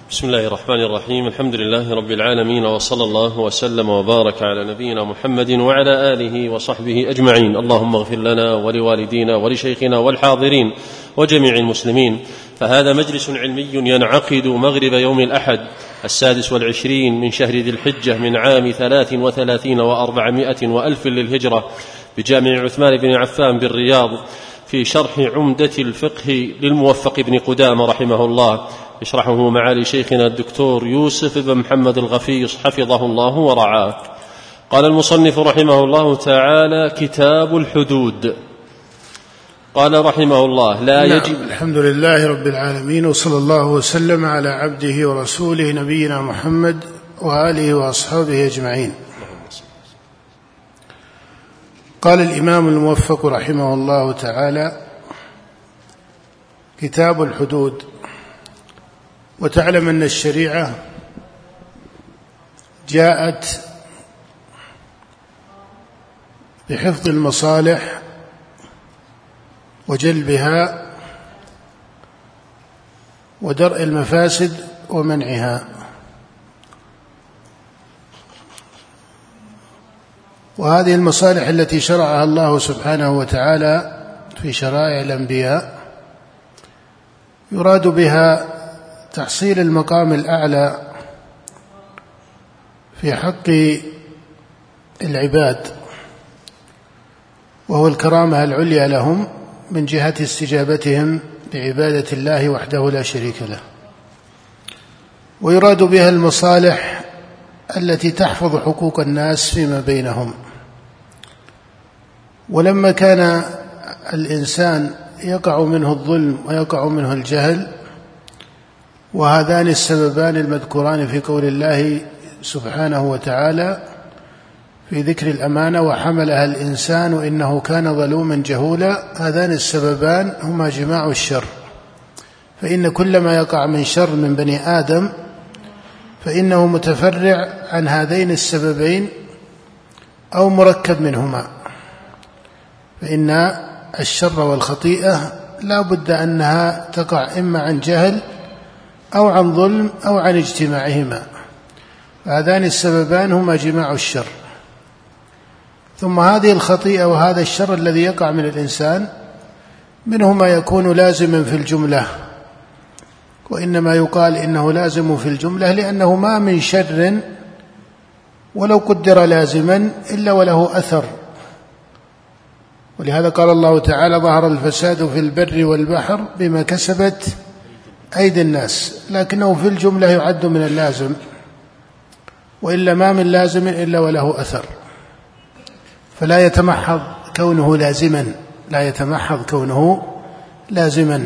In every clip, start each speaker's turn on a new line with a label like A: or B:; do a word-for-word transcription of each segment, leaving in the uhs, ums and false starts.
A: بسم الله الرحمن الرحيم. الحمد لله رب العالمين، وصلى الله وسلم وبارك على نبينا محمد وعلى آله وصحبه أجمعين. اللهم اغفر لنا ولوالدينا ولشيخنا والحاضرين وجميع المسلمين. فهذا مجلس علمي ينعقد مغرب يوم الأحد السادس والعشرين من شهر ذي الحجة من عام ثلاث وثلاثين وأربعمائة وألف للهجرة بجامع عثمان بن عفان بالرياض، في شرح عمدة الفقه للموفق بن قدامة رحمه الله، يشرحه معالي شيخنا الدكتور يوسف بن محمد الغفيص حفظه الله ورعاه. قال المصنف رحمه الله تعالى: كتاب الحدود. قال رحمه الله: لا يجب.
B: الحمد لله رب العالمين، وصلى الله وسلم على عبده ورسوله نبينا محمد وآله وأصحابه أجمعين. قال الإمام الموفق رحمه الله تعالى: كتاب الحدود. وتعلم أن الشريعة جاءت بحفظ المصالح وجلبها ودرء المفاسد ومنعها، وهذه المصالح التي شرعها الله سبحانه وتعالى في شرائع الأنبياء يراد بها تحصيل المقام الأعلى في حق العباد، وهو الكرامة العليا لهم من جهة استجابتهم بعبادة الله وحده لا شريك له. ويراد بها المصالح التي تحفظ حقوق الناس فيما بينهم. ولما كان الإنسان يقع منه الظلم ويقع منه الجهل، وهذان السببان المذكوران في قول الله سبحانه وتعالى في ذكر الأمانة: وحملها الإنسان إنه كان ظلوما جهولا، هذان السببان هما جماع الشر. فإن كل ما يقع من شر من بني آدم فإنه متفرع عن هذين السببين أو مركب منهما. فإن الشر والخطيئة لا بد أنها تقع إما عن جهل أو عن ظلم أو عن اجتماعهما، فهذان السببان هما جماع الشر. ثم هذه الخطيئة وهذا الشر الذي يقع من الإنسان منه ما يكون لازما في الجملة، وإنما يقال إنه لازم في الجملة لأنه ما من شر ولو قدر لازما إلا وله أثر. ولهذا قال الله تعالى: ظهر الفساد في البر والبحر بما كسبت أيدي الناس، لكنه في الجملة يعد من اللازم، وإلا ما من لازم إلا وله أثر، فلا يتمحض كونه لازما لا يتمحض كونه لازما.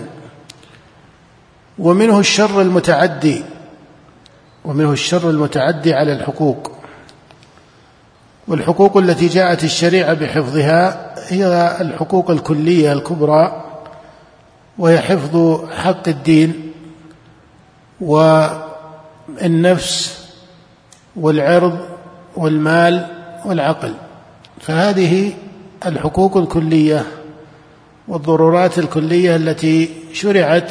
B: ومنه الشر المتعدي ومنه الشر المتعدي على الحقوق. والحقوق التي جاءت الشريعة بحفظها هي الحقوق الكلية الكبرى، وهي حفظ حق الدين والنفس والعرض والمال والعقل. فهذه الحقوق الكلية والضرورات الكلية التي شرعت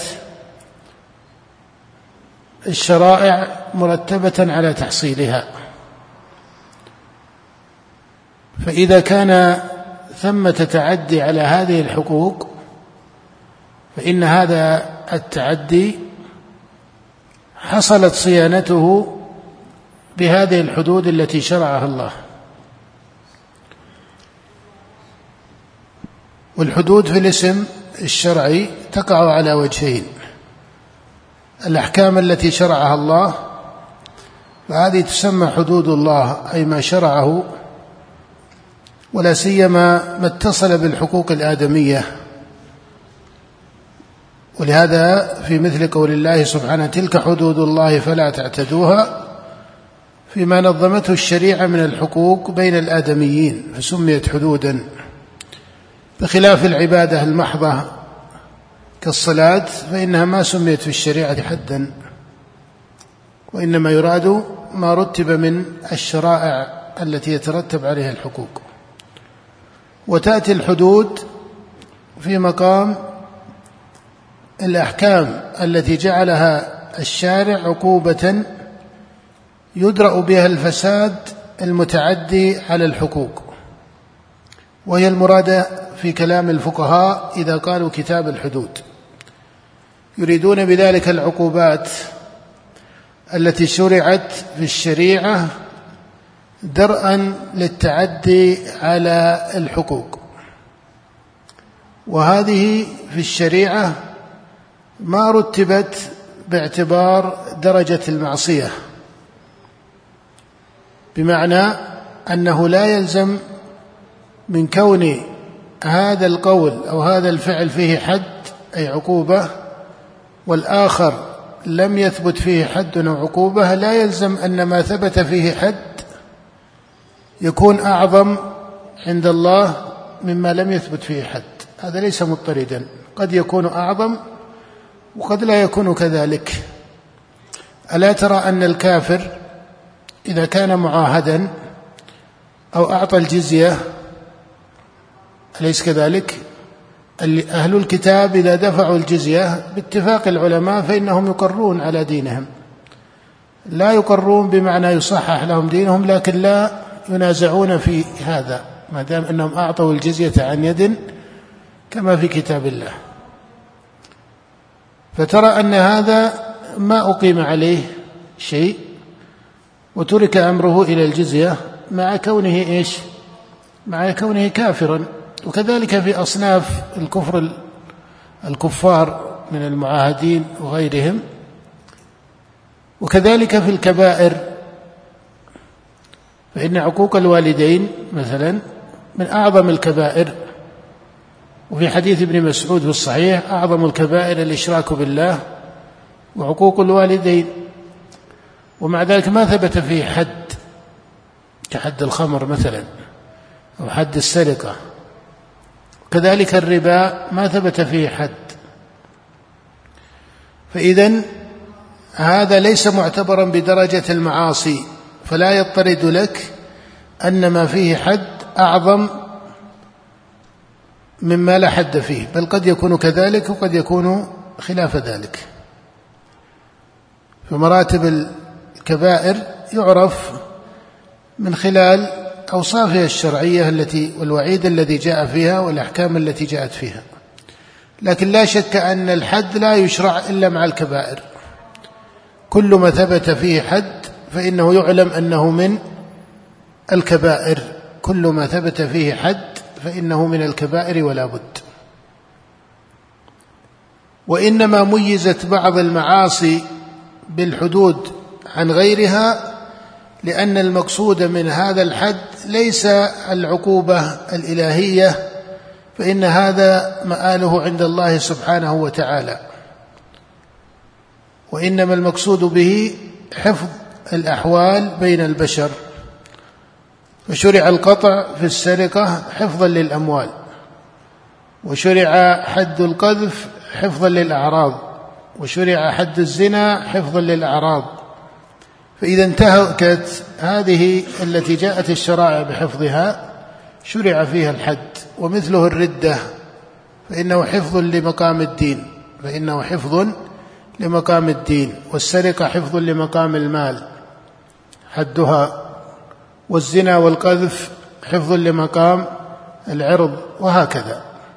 B: الشرائع مرتبة على تحصيلها. فإذا كان ثمة تعدي على هذه الحقوق فإن هذا التعدي حصلت صيانته بهذه الحدود التي شرعها الله. والحدود في الاسم الشرعي تقع على وجهين: الأحكام التي شرعها الله فهذه تسمى حدود الله، أي ما شرعه، ولا سيما ما اتصل بالحقوق الآدمية. ولهذا في مثل قول الله سبحانه: تلك حدود الله فلا تعتدوها، فيما نظمته الشريعة من الحقوق بين الآدميين فسميت حدودا، بخلاف العبادة المحضة كالصلاة فإنها ما سميت في الشريعة حدا، وإنما يراد ما رتب من الشرائع التي يترتب عليها الحقوق. وتأتي الحدود في مقام الأحكام التي جعلها الشارع عقوبة يدرأ بها الفساد المتعدي على الحقوق، وهي المرادة في كلام الفقهاء إذا قالوا كتاب الحدود، يريدون بذلك العقوبات التي شرعت في الشريعة درءا للتعدي على الحقوق. وهذه في الشريعة ما رتبت باعتبار درجة المعصية، بمعنى أنه لا يلزم من كون هذا القول أو هذا الفعل فيه حد أي عقوبة والآخر لم يثبت فيه حد أو عقوبة، لا يلزم أن ما ثبت فيه حد يكون أعظم عند الله مما لم يثبت فيه حد. هذا ليس مضطردا، قد يكون أعظم وقد لا يكون كذلك. ألا ترى أن الكافر إذا كان معاهدا أو أعطى الجزية أليس كذلك؟ أهل الكتاب إذا دفعوا الجزية باتفاق العلماء فإنهم يقرون على دينهم، لا يقرون بمعنى يصحح لهم دينهم، لكن لا ينازعون في هذا ما دام أنهم أعطوا الجزية عن يد كما في كتاب الله. فترى أن هذا ما أقيم عليه شيء وترك أمره إلى الجزية مع كونه إيش؟ مع كونه كافرا. وكذلك في أصناف الكفر الكفار من المعاهدين وغيرهم. وكذلك في الكبائر، فإن عقوق الوالدين مثلا من أعظم الكبائر، وفي حديث ابن مسعود في الصحيح أعظم الكبائر الإشراك بالله وعقوق الوالدين، ومع ذلك ما ثبت فيه حد كحد الخمر مثلا أو حد السرقة. كذلك الربا ما ثبت فيه حد. فإذن هذا ليس معتبرا بدرجة المعاصي، فلا يضطرد لك أن ما فيه حد أعظم مما لا حد فيه، بل قد يكون كذلك وقد يكون خلاف ذلك. فمراتب الكبائر يعرف من خلال أوصافها الشرعية التي والوعيد الذي جاء فيها والأحكام التي جاءت فيها. لكن لا شك أن الحد لا يشرع إلا مع الكبائر، كل ما ثبت فيه حد فإنه يعلم أنه من الكبائر، كل ما ثبت فيه حد فإنه من الكبائر ولا بد. وإنما ميزت بعض المعاصي بالحدود عن غيرها لأن المقصود من هذا الحد ليس العقوبة الإلهية، فإن هذا مآله عند الله سبحانه وتعالى، وإنما المقصود به حفظ الأحوال بين البشر. فشرع القطع في السرقة حفظا للأموال، وشرع حد القذف حفظا للأعراض، وشرع حد الزنا حفظا للأعراض. فإذا انتهكت هذه التي جاءت الشرائع بحفظها شرع فيها الحد. ومثله الردة فإنه حفظ لمقام الدين، فإنه حفظ لمقام الدين. والسرقة حفظ لمقام المال حدها، والزنا والقذف حفظ لمقام العرض، وهكذا.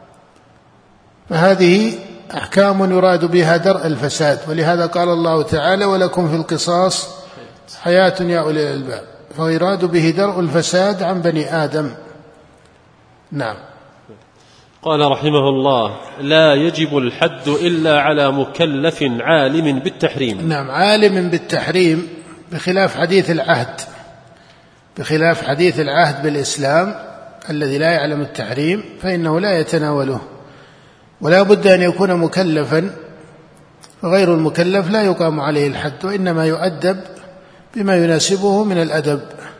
B: فهذه أحكام يراد بها درء الفساد، ولهذا قال الله تعالى: ولكم في القصاص حياة يا أولي الألباب. فيراد به درء الفساد عن بني آدم. نعم.
A: قال رحمه الله: لا يجب الحد إلا على مكلف عالم بالتحريم.
B: نعم، عالم بالتحريم، بخلاف حديث العهد، بخلاف حديث العهد بالإسلام الذي لا يعلم التحريم فإنه لا يتناوله، ولا بد أن يكون مكلفا، فغير المكلف لا يقام عليه الحد، وإنما يؤدب بما يناسبه من الأدب.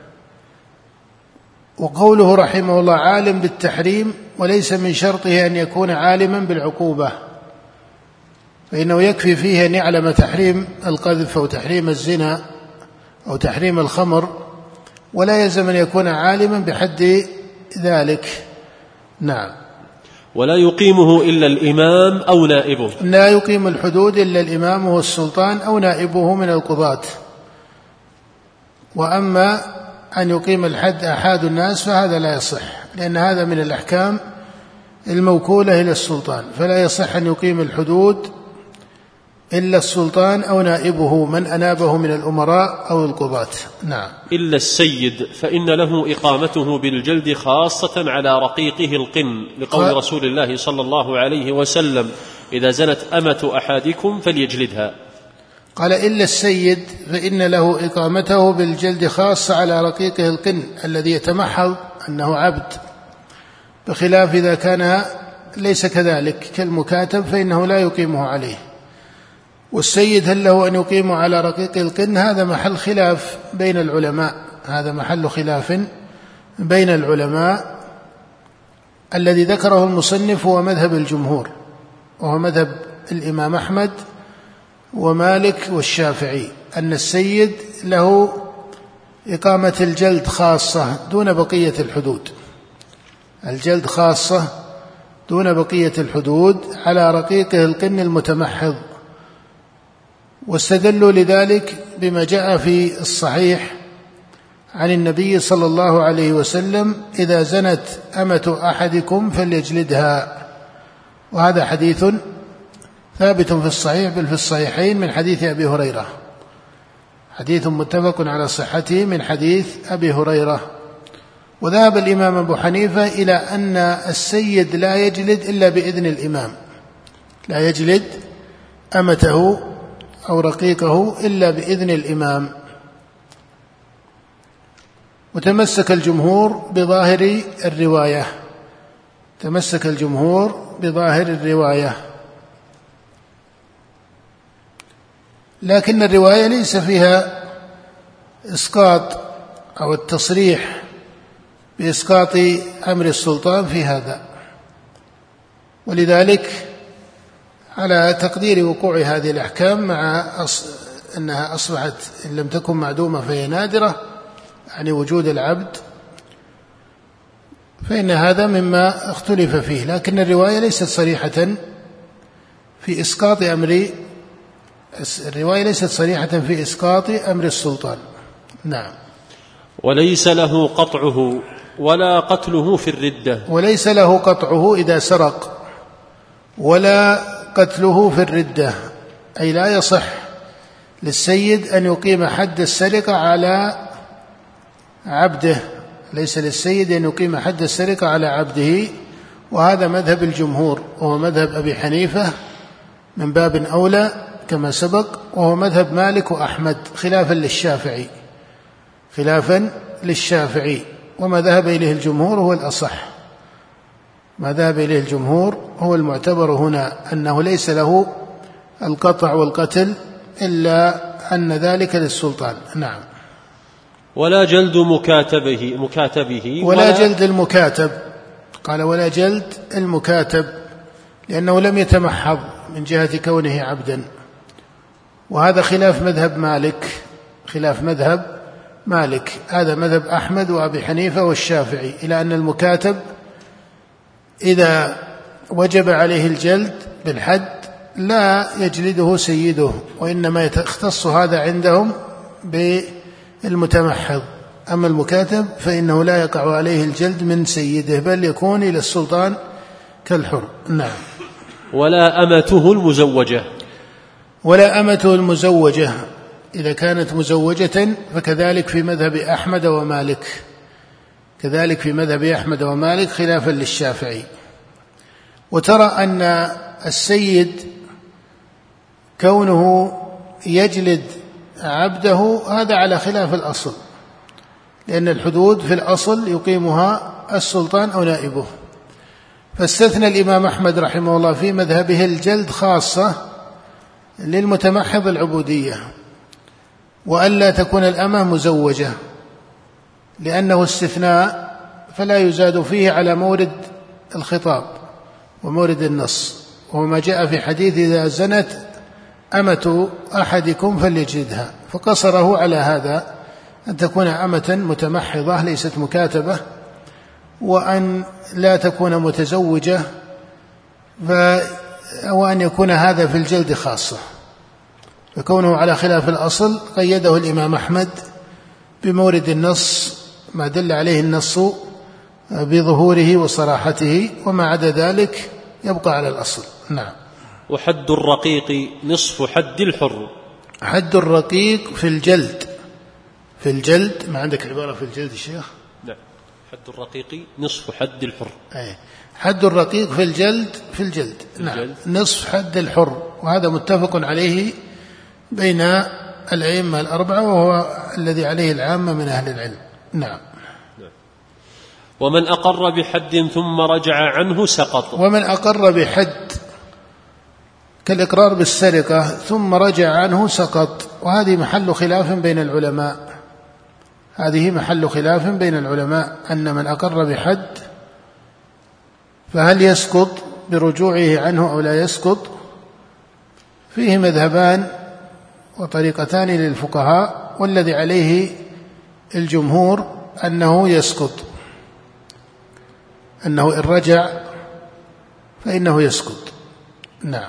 B: وقوله رحمه الله عالم بالتحريم، وليس من شرطه أن يكون عالما بالعقوبة، فإنه يكفي فيه أن يعلم تحريم القذف أو تحريم الزنا أو تحريم الخمر، ولا يلزم أن يكون عالما بحد ذلك. نعم.
A: ولا يقيمه إلا الإمام أو نائبه.
B: لا يقيم الحدود إلا الإمام والسلطان أو نائبه من القضاة. وأما أن يقيم الحد أحد الناس فهذا لا يصح، لأن هذا من الأحكام الموكولة إلى السلطان، فلا يصح أن يقيم الحدود إلا السلطان أو نائبه من أنابه من الأمراء أو القضاة. نعم.
A: إلا السيد فإن له إقامته بالجلد خاصة على رقيقه القن، لقول رسول الله صلى الله عليه وسلم: إذا زنت أمة أحدكم فليجلدها.
B: قال: إلا السيد فإن له إقامته بالجلد خاصة على رقيقه القن الذي يتمحض أنه عبد، بخلاف إذا كان ليس كذلك كالمكاتب فإنه لا يقيمه عليه. والسيد هل له أن يقيم على رقيق القن؟ هذا محل خلاف بين العلماء، هذا محل خلاف بين العلماء. الذي ذكره المصنف هو مذهب الجمهور، وهو مذهب الإمام أحمد ومالك والشافعي، أن السيد له إقامة الجلد خاصة دون بقية الحدود، الجلد خاصة دون بقية الحدود على رقيقه القن المتمحض. واستدلوا لذلك بما جاء في الصحيح عن النبي صلى الله عليه وسلم: إذا زنت أمة أحدكم فليجلدها. وهذا حديث ثابت في الصحيح بل في الصحيحين من حديث أبي هريرة، حديث متفق على صحته من حديث أبي هريرة. وذهب الإمام أبو حنيفة إلى أن السيد لا يجلد إلا بإذن الإمام، لا يجلد أمته أو رقيقه إلا بإذن الإمام. وتمسك الجمهور بظاهر الرواية، تمسك الجمهور بظاهر الرواية، لكن الرواية ليس فيها إسقاط أو التصريح بإسقاط أمر السلطان في هذا، ولذلك على تقدير وقوع هذه الأحكام مع أص... أنها أصبحت إن لم تكن معدومة فهي نادرة، يعني وجود العبد، فإن هذا مما اختلف فيه، لكن الرواية ليست صريحة في إسقاط أمر الرواية ليست صريحة في إسقاط أمر السلطان. نعم.
A: وليس له قطعه ولا قتله في الردة،
B: وليس له قطعه إذا سرق ولا قتله في الردة، أي لا يصح للسيد أن يقيم حد السرقة على عبده، ليس للسيد أن يقيم حد السرقة على عبده. وهذا مذهب الجمهور، وهو مذهب أبي حنيفة من باب أولى كما سبق، وهو مذهب مالك وأحمد خلافا للشافعي، خلافا للشافعي. وما ذهب إليه الجمهور هو الأصح، ما ذهب إليه الجمهور هو المعتبر هنا، أنه ليس له القطع والقتل إلا أن ذلك للسلطان. نعم.
A: ولا جلد مكاتبه مكاتبه
B: ولا, ولا جلد المكاتب، قال ولا جلد المكاتب لأنه لم يتمحض من جهة كونه عبدا، وهذا خلاف مذهب مالك، خلاف مذهب مالك هذا مذهب أحمد وأبي حنيفة والشافعي، إلى أن المكاتب إذا وجب عليه الجلد بالحد لا يجلده سيده، وإنما يختص هذا عندهم بالمتمحض. أما المكاتب فإنه لا يقع عليه الجلد من سيده، بل يكون إلى السلطان كالحر. نعم.
A: ولا أمته المزوجة،
B: ولا أمته المزوجة إذا كانت مزوجة فكذلك في مذهب أحمد ومالك، كذلك في مذهب أحمد ومالك خلافا للشافعي. وترى أن السيد كونه يجلد عبده هذا على خلاف الأصل، لأن الحدود في الأصل يقيمها السلطان أو نائبه، فاستثنى الإمام أحمد رحمه الله في مذهبه الجلد خاصة للمتمحض العبودية، وألا تكون الأمة مزوجة، لأنه استثناء فلا يزاد فيه على مورد الخطاب ومورد النص، وما جاء في حديث إذا زنت أمة أحدكم فليجلدها، فقصره على هذا أن تكون أمة متمحضة ليست مكاتبة، وأن لا تكون متزوجة أو أن يكون هذا في الجلد خاصة، فكونه على خلاف الأصل قيده الإمام أحمد بمورد النص ما دل عليه النص بظهوره وصراحته، وما عدا ذلك يبقى على الأصل. نعم.
A: وحد الرقيق نصف حد الحر.
B: حد الرقيق في الجلد، في الجلد ما عندك عبارة في الجلد الشيخ؟
A: نعم. حد الرقيق نصف حد الحر.
B: أي. حد الرقيق في الجلد في الجلد, في الجلد. نعم. نصف حد الحر، وهذا متفق عليه بين الأئمة الأربعة، وهو الذي عليه العامة من أهل العلم. نعم.
A: ومن أقر بحد ثم رجع عنه سقط.
B: ومن أقر بحد كالإقرار بالسرقة ثم رجع عنه سقط، وهذه محل خلاف بين العلماء، هذه محل خلاف بين العلماء أن من أقر بحد فهل يسقط برجوعه عنه أو لا يسقط. فيه مذهبان وطريقتان للفقهاء، والذي عليه الجمهور أنه يسقط، أنه إن رجع فإنه يسقط. نعم.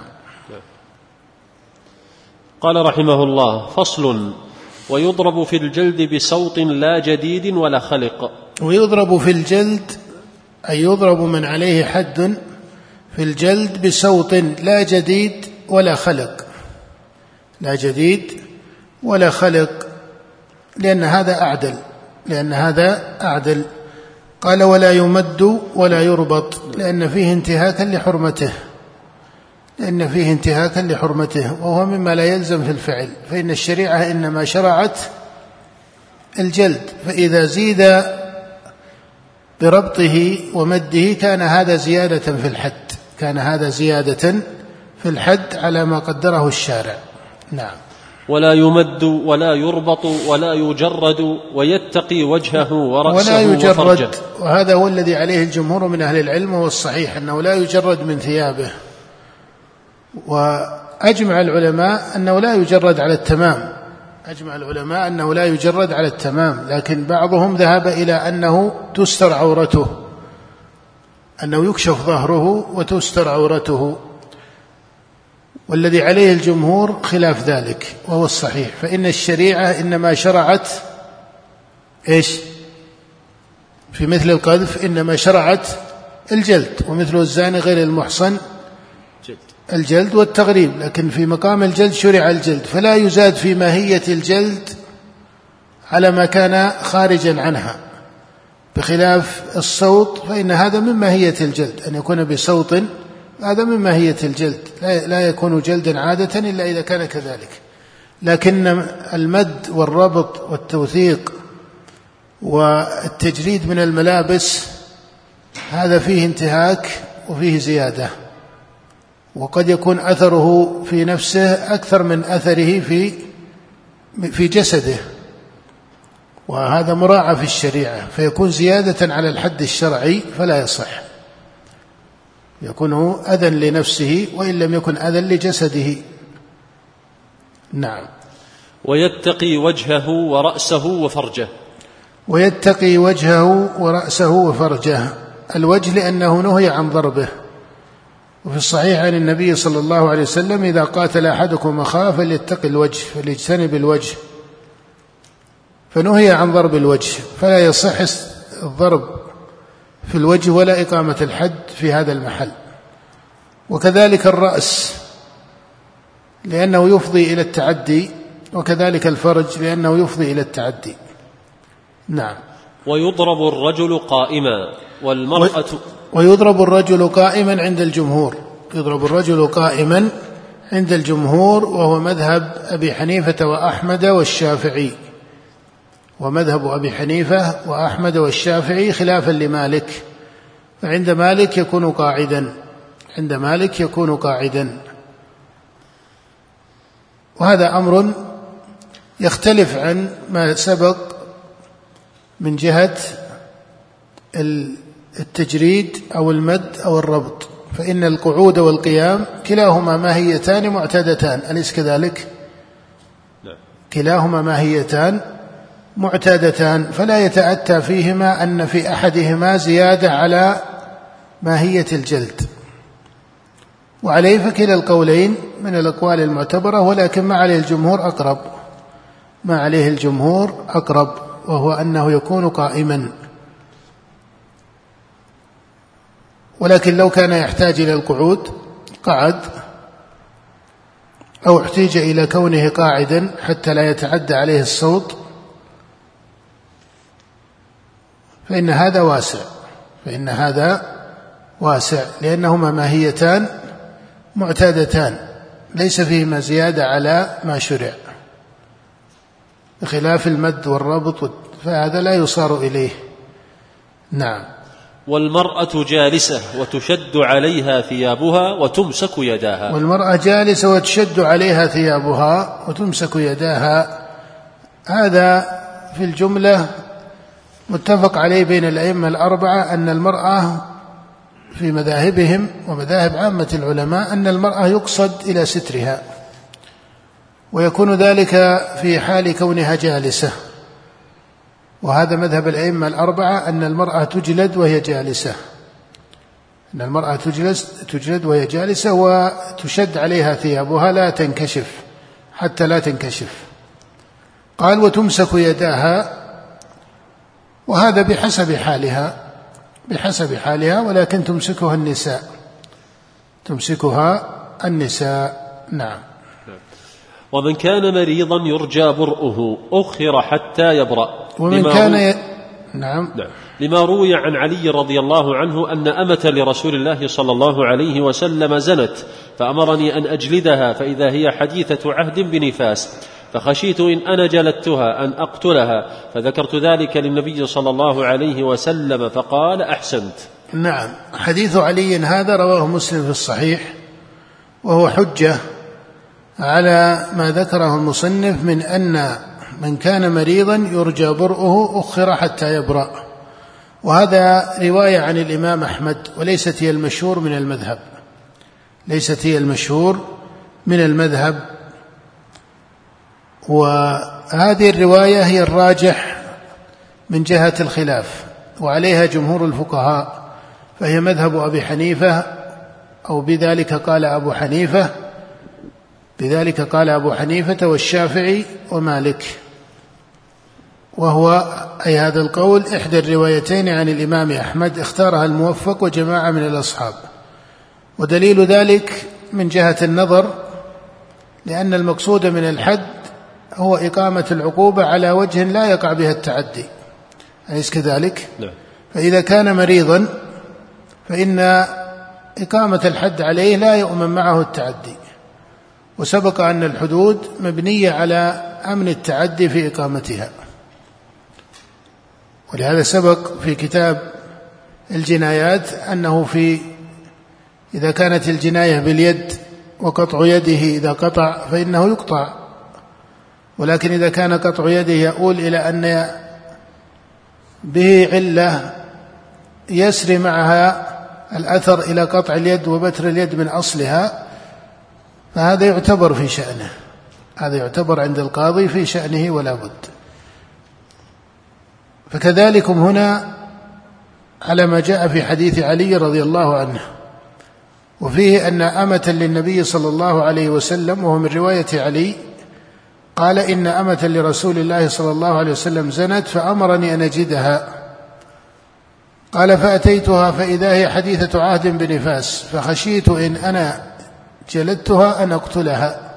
A: قال رحمه الله: فصل: ويضرب في الجلد بصوت لا جديد ولا خلق.
B: ويضرب في الجلد أي يضرب من عليه حد في الجلد بصوت لا جديد ولا خلق، لا جديد ولا خلق، لأن هذا أعدل، لأن هذا أعدل. قال: ولا يمد ولا يربط، لأن فيه انتهاكا لحرمته، لأن فيه انتهاكا لحرمته، وهو مما لا يلزم في الفعل، فإن الشريعة إنما شرعت الجلد، فإذا زيد بربطه ومده كان هذا زيادة في الحد، كان هذا زيادة في الحد على ما قدره الشارع. نعم.
A: ولا يمد ولا يربط ولا يجرد ويتقي وجهه ورأسه
B: ولا يجرد
A: وفرجه.
B: وهذا هو الذي عليه الجمهور من أهل العلم، والصحيح أنه لا يجرد من ثيابه، وأجمع العلماء أنه لا يجرد على التمام، أجمع العلماء أنه لا يجرد على التمام، لكن بعضهم ذهب إلى أنه تستر عورته، أنه يكشف ظهره وتستر عورته، والذي عليه الجمهور خلاف ذلك وهو الصحيح، فإن الشريعة إنما شرعت إيش؟ في مثل القذف إنما شرعت الجلد، ومثل الزاني غير المحصن الجلد والتغريب، لكن في مقام الجلد شرع الجلد، فلا يزاد في ماهية الجلد على ما كان خارجا عنها، بخلاف الصوت فإن هذا من ماهية الجلد، أن يكون بصوت هذا من ماهية الجلد، لا يكون جلدا عادة إلا إذا كان كذلك. لكن المد والربط والتوثيق والتجريد من الملابس هذا فيه انتهاك وفيه زيادة، وقد يكون أثره في نفسه أكثر من أثره في في جسده، وهذا مراعى في الشريعة، فيكون زيادة على الحد الشرعي فلا يصح، يكون أذى لنفسه وإن لم يكن أذى لجسده. نعم.
A: ويتقي وجهه ورأسه وفرجه.
B: ويتقي وجهه ورأسه وفرجه. الوجه لأنه نهي عن ضربه، وفي الصحيح عن النبي صلى الله عليه وسلم: إذا قاتل أحدكم أخاه فليتقي الوجه، فليجتنب الوجه، فنهي عن ضرب الوجه، فلا يصح الضرب في الوجه ولا إقامة الحد في هذا المحل. وكذلك الرأس لأنه يفضي إلى التعدي، وكذلك الفرج لأنه يفضي إلى التعدي. نعم.
A: ويضرب الرجل قائما والمرأة
B: ويضرب الرجل قائما عند الجمهور، يضرب الرجل قائما عند الجمهور، وهو مذهب أبي حنيفة وأحمد والشافعي، ومذهب أبي حنيفة وأحمد والشافعي خلافا لمالك، فعند مالك يكون قاعدا، عند مالك يكون قاعدا. وهذا أمر يختلف عن ما سبق من جهة التجريد أو المد أو الربط، فإن القعود والقيام كلاهما ماهيتان معتادتان، أليس كذلك؟ كلاهما ماهيتان معتادتان، فلا يتأتى فيهما أن في أحدهما زيادة على ماهية الجلد، وعليه فكلا القولين من الأقوال المعتبرة، ولكن ما عليه الجمهور أقرب، ما عليه الجمهور أقرب، وهو أنه يكون قائما. ولكن لو كان يحتاج إلى القعود قعد، أو احتاج إلى كونه قاعدا حتى لا يتعدى عليه الصوت، فإن هذا واسع، فإن هذا واسع لأنهما ماهيتان معتادتان ليس فيهما زيادة على ما شرع، بخلاف المد والربط فهذا لا يصار إليه. نعم.
A: والمرأة جالسة وتشد عليها ثيابها وتمسك يداها.
B: والمرأة جالسة وتشد عليها ثيابها وتمسك يداها، هذا في الجملة متفق عليه بين الأئمة الأربعة أن المرأة في مذاهبهم ومذاهب عامة العلماء أن المرأة يقصد إلى سترها، ويكون ذلك في حال كونها جالسة، وهذا مذهب الأئمة الأربعة أن المرأة تجلد وهي جالسة، أن المرأة تجلس تجلد وهي جالسة وتشد عليها ثيابها لا تنكشف حتى لا تنكشف. قال وتمسك يداها، وهذا بحسب حالها، بحسب حالها، ولكن تمسكها النساء، تمسكها النساء. نعم.
A: ومن كان مريضا يرجى برؤه أخر حتى يبرأ.
B: ومن كان ي... نعم.
A: نعم. لما روي عن علي رضي الله عنه أن أمة لرسول الله صلى الله عليه وسلم زنت فأمرني أن أجلدها فإذا هي حديثة عهد بنفاس، فخشيت إن أنا جلدتها أن أقتلها، فذكرت ذلك للنبي صلى الله عليه وسلم فقال أحسنت.
B: نعم. حديث علي هذا رواه مسلم في الصحيح، وهو حجة على ما ذكره المصنف من أن من كان مريضا يرجى برؤه أخر حتى يبرأ، وهذا رواية عن الإمام أحمد وليست هي المشهور من المذهب، ليست هي المشهور من المذهب. وهذه الرواية هي الراجح من جهة الخلاف، وعليها جمهور الفقهاء، فهي مذهب أبي حنيفة، أو بذلك قال أبو حنيفة، بذلك قال أبو حنيفة والشافعي ومالك، وهو أي هذا القول إحدى الروايتين عن الإمام أحمد اختارها الموفق وجماعة من الأصحاب. ودليل ذلك من جهة النظر، لأن المقصود من الحد هو إقامة العقوبة على وجه لا يقع بها التعدي، أليس كذلك؟
A: لا.
B: فإذا كان مريضا فإن إقامة الحد عليه لا يؤمن معه التعدي، وسبق أن الحدود مبنية على أمن التعدي في إقامتها، ولهذا سبق في كتاب الجنايات أنه في إذا كانت الجناية باليد وقطع يده إذا قطع فإنه يقطع، ولكن إذا كان قطع يده يؤول إلى أن به علة يسري معها الأثر إلى قطع اليد وبتر اليد من أصلها، فهذا يعتبر في شأنه، هذا يعتبر عند القاضي في شأنه ولا بد. فكذلكم هنا على ما جاء في حديث علي رضي الله عنه، وفيه أن أمة للنبي صلى الله عليه وسلم، وهو من رواية علي قال إن أمة لرسول الله صلى الله عليه وسلم زنت فأمرني أن أجدها، قال فأتيتها فإذا هي حديثة عهد بنفاس، فخشيت إن أنا جلدتها أن أقتلها،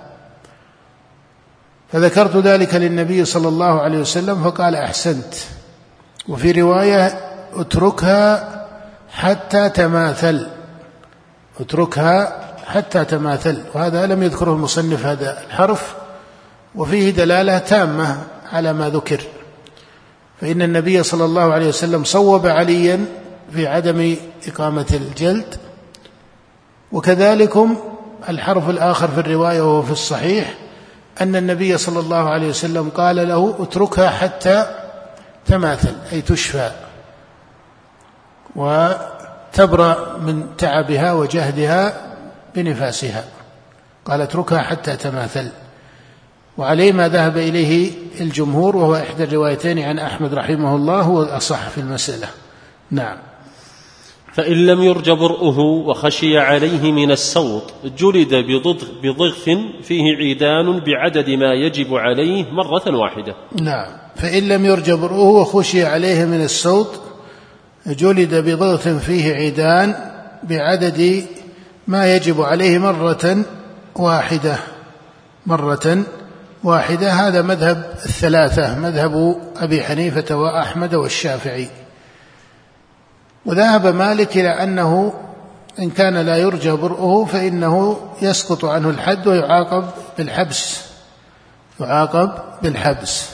B: فذكرت ذلك للنبي صلى الله عليه وسلم فقال أحسنت. وفي رواية اتركها حتى تماثل، اتركها حتى تماثل، وهذا لم يذكره المصنف هذا الحرف، وفيه دلالة تامة على ما ذكر، فإن النبي صلى الله عليه وسلم صوب عليا في عدم إقامة الجلد. وكذلكم الحرف الآخر في الرواية وهو في الصحيح أن النبي صلى الله عليه وسلم قال له اتركها حتى تماثل، أي تشفى وتبرأ من تعبها وجهدها بنفاسها، قال اتركها حتى تماثل. وعليه ما ذهب إليه الجمهور، وهو إحدى الروايتين عن أحمد رحمه الله هو الأصح في المسألة. نعم.
A: فإن لم يرج برؤه وخشي عليه من السوط جلد بضغث فيه عيدان بعدد ما يجب عليه مرة واحدة.
B: نعم. فإن لم يرج برؤه وخشي عليه من السوط جلد بضغث فيه عيدان بعدد ما يجب عليه مرة واحدة مرة واحدة. هذا مذهب الثلاثة، مذهب أبي حنيفة وأحمد والشافعي. وذهب مالك إلى أنه إن كان لا يرجى برؤه فإنه يسقط عنه الحد ويعاقب بالحبس يعاقب بالحبس.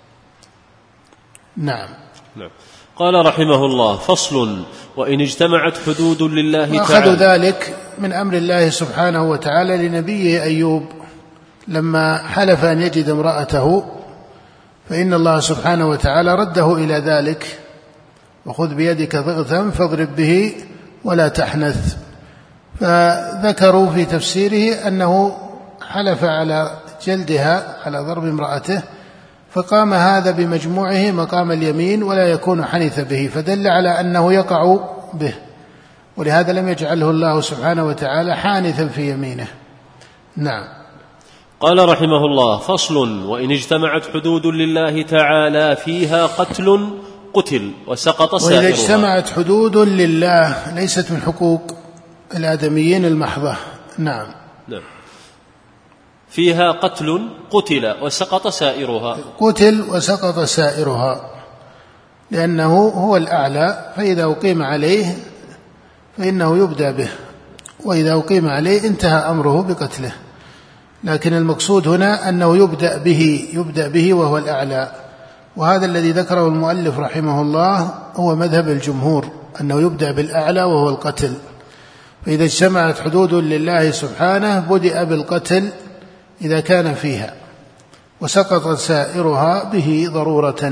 B: نعم.
A: نعم. قال رحمه الله: فصل: وإن اجتمعت حدود لله تعالى.
B: وأخذوا ذلك من أمر الله سبحانه وتعالى لنبيه أيوب لما حلف أن يجد امرأته، فإن الله سبحانه وتعالى رده إلى ذلك: وخذ بيدك ضغثا فاضرب به ولا تحنث. فذكروا في تفسيره أنه حلف على جلدها على ضرب امرأته، فقام هذا بمجموعه مقام اليمين ولا يكون حنث به، فدل على أنه يقع به، ولهذا لم يجعله الله سبحانه وتعالى حانثا في يمينه. نعم.
A: قال رحمه الله: فصل: وإن اجتمعت حدود لله تعالى فيها قتل قتل وسقط سائرها.
B: وإذا اجتمعت حدود لله ليست من حقوق الآدميين المحضة. نعم.
A: نعم. فيها قتل قتل وسقط سائرها.
B: قتل وسقط سائرها لأنه هو الأعلى، فإذا أقيم عليه فإنه يبدأ به، وإذا أقيم عليه انتهى أمره بقتله. لكن المقصود هنا أنه يبدأ به يبدأ به وهو الأعلى، وهذا الذي ذكره المؤلف رحمه الله هو مذهب الجمهور، أنه يبدأ بالأعلى وهو القتل. فإذا اجتمعت حدود لله سبحانه بدأ بالقتل إذا كان فيها، وسقط سائرها به ضرورة.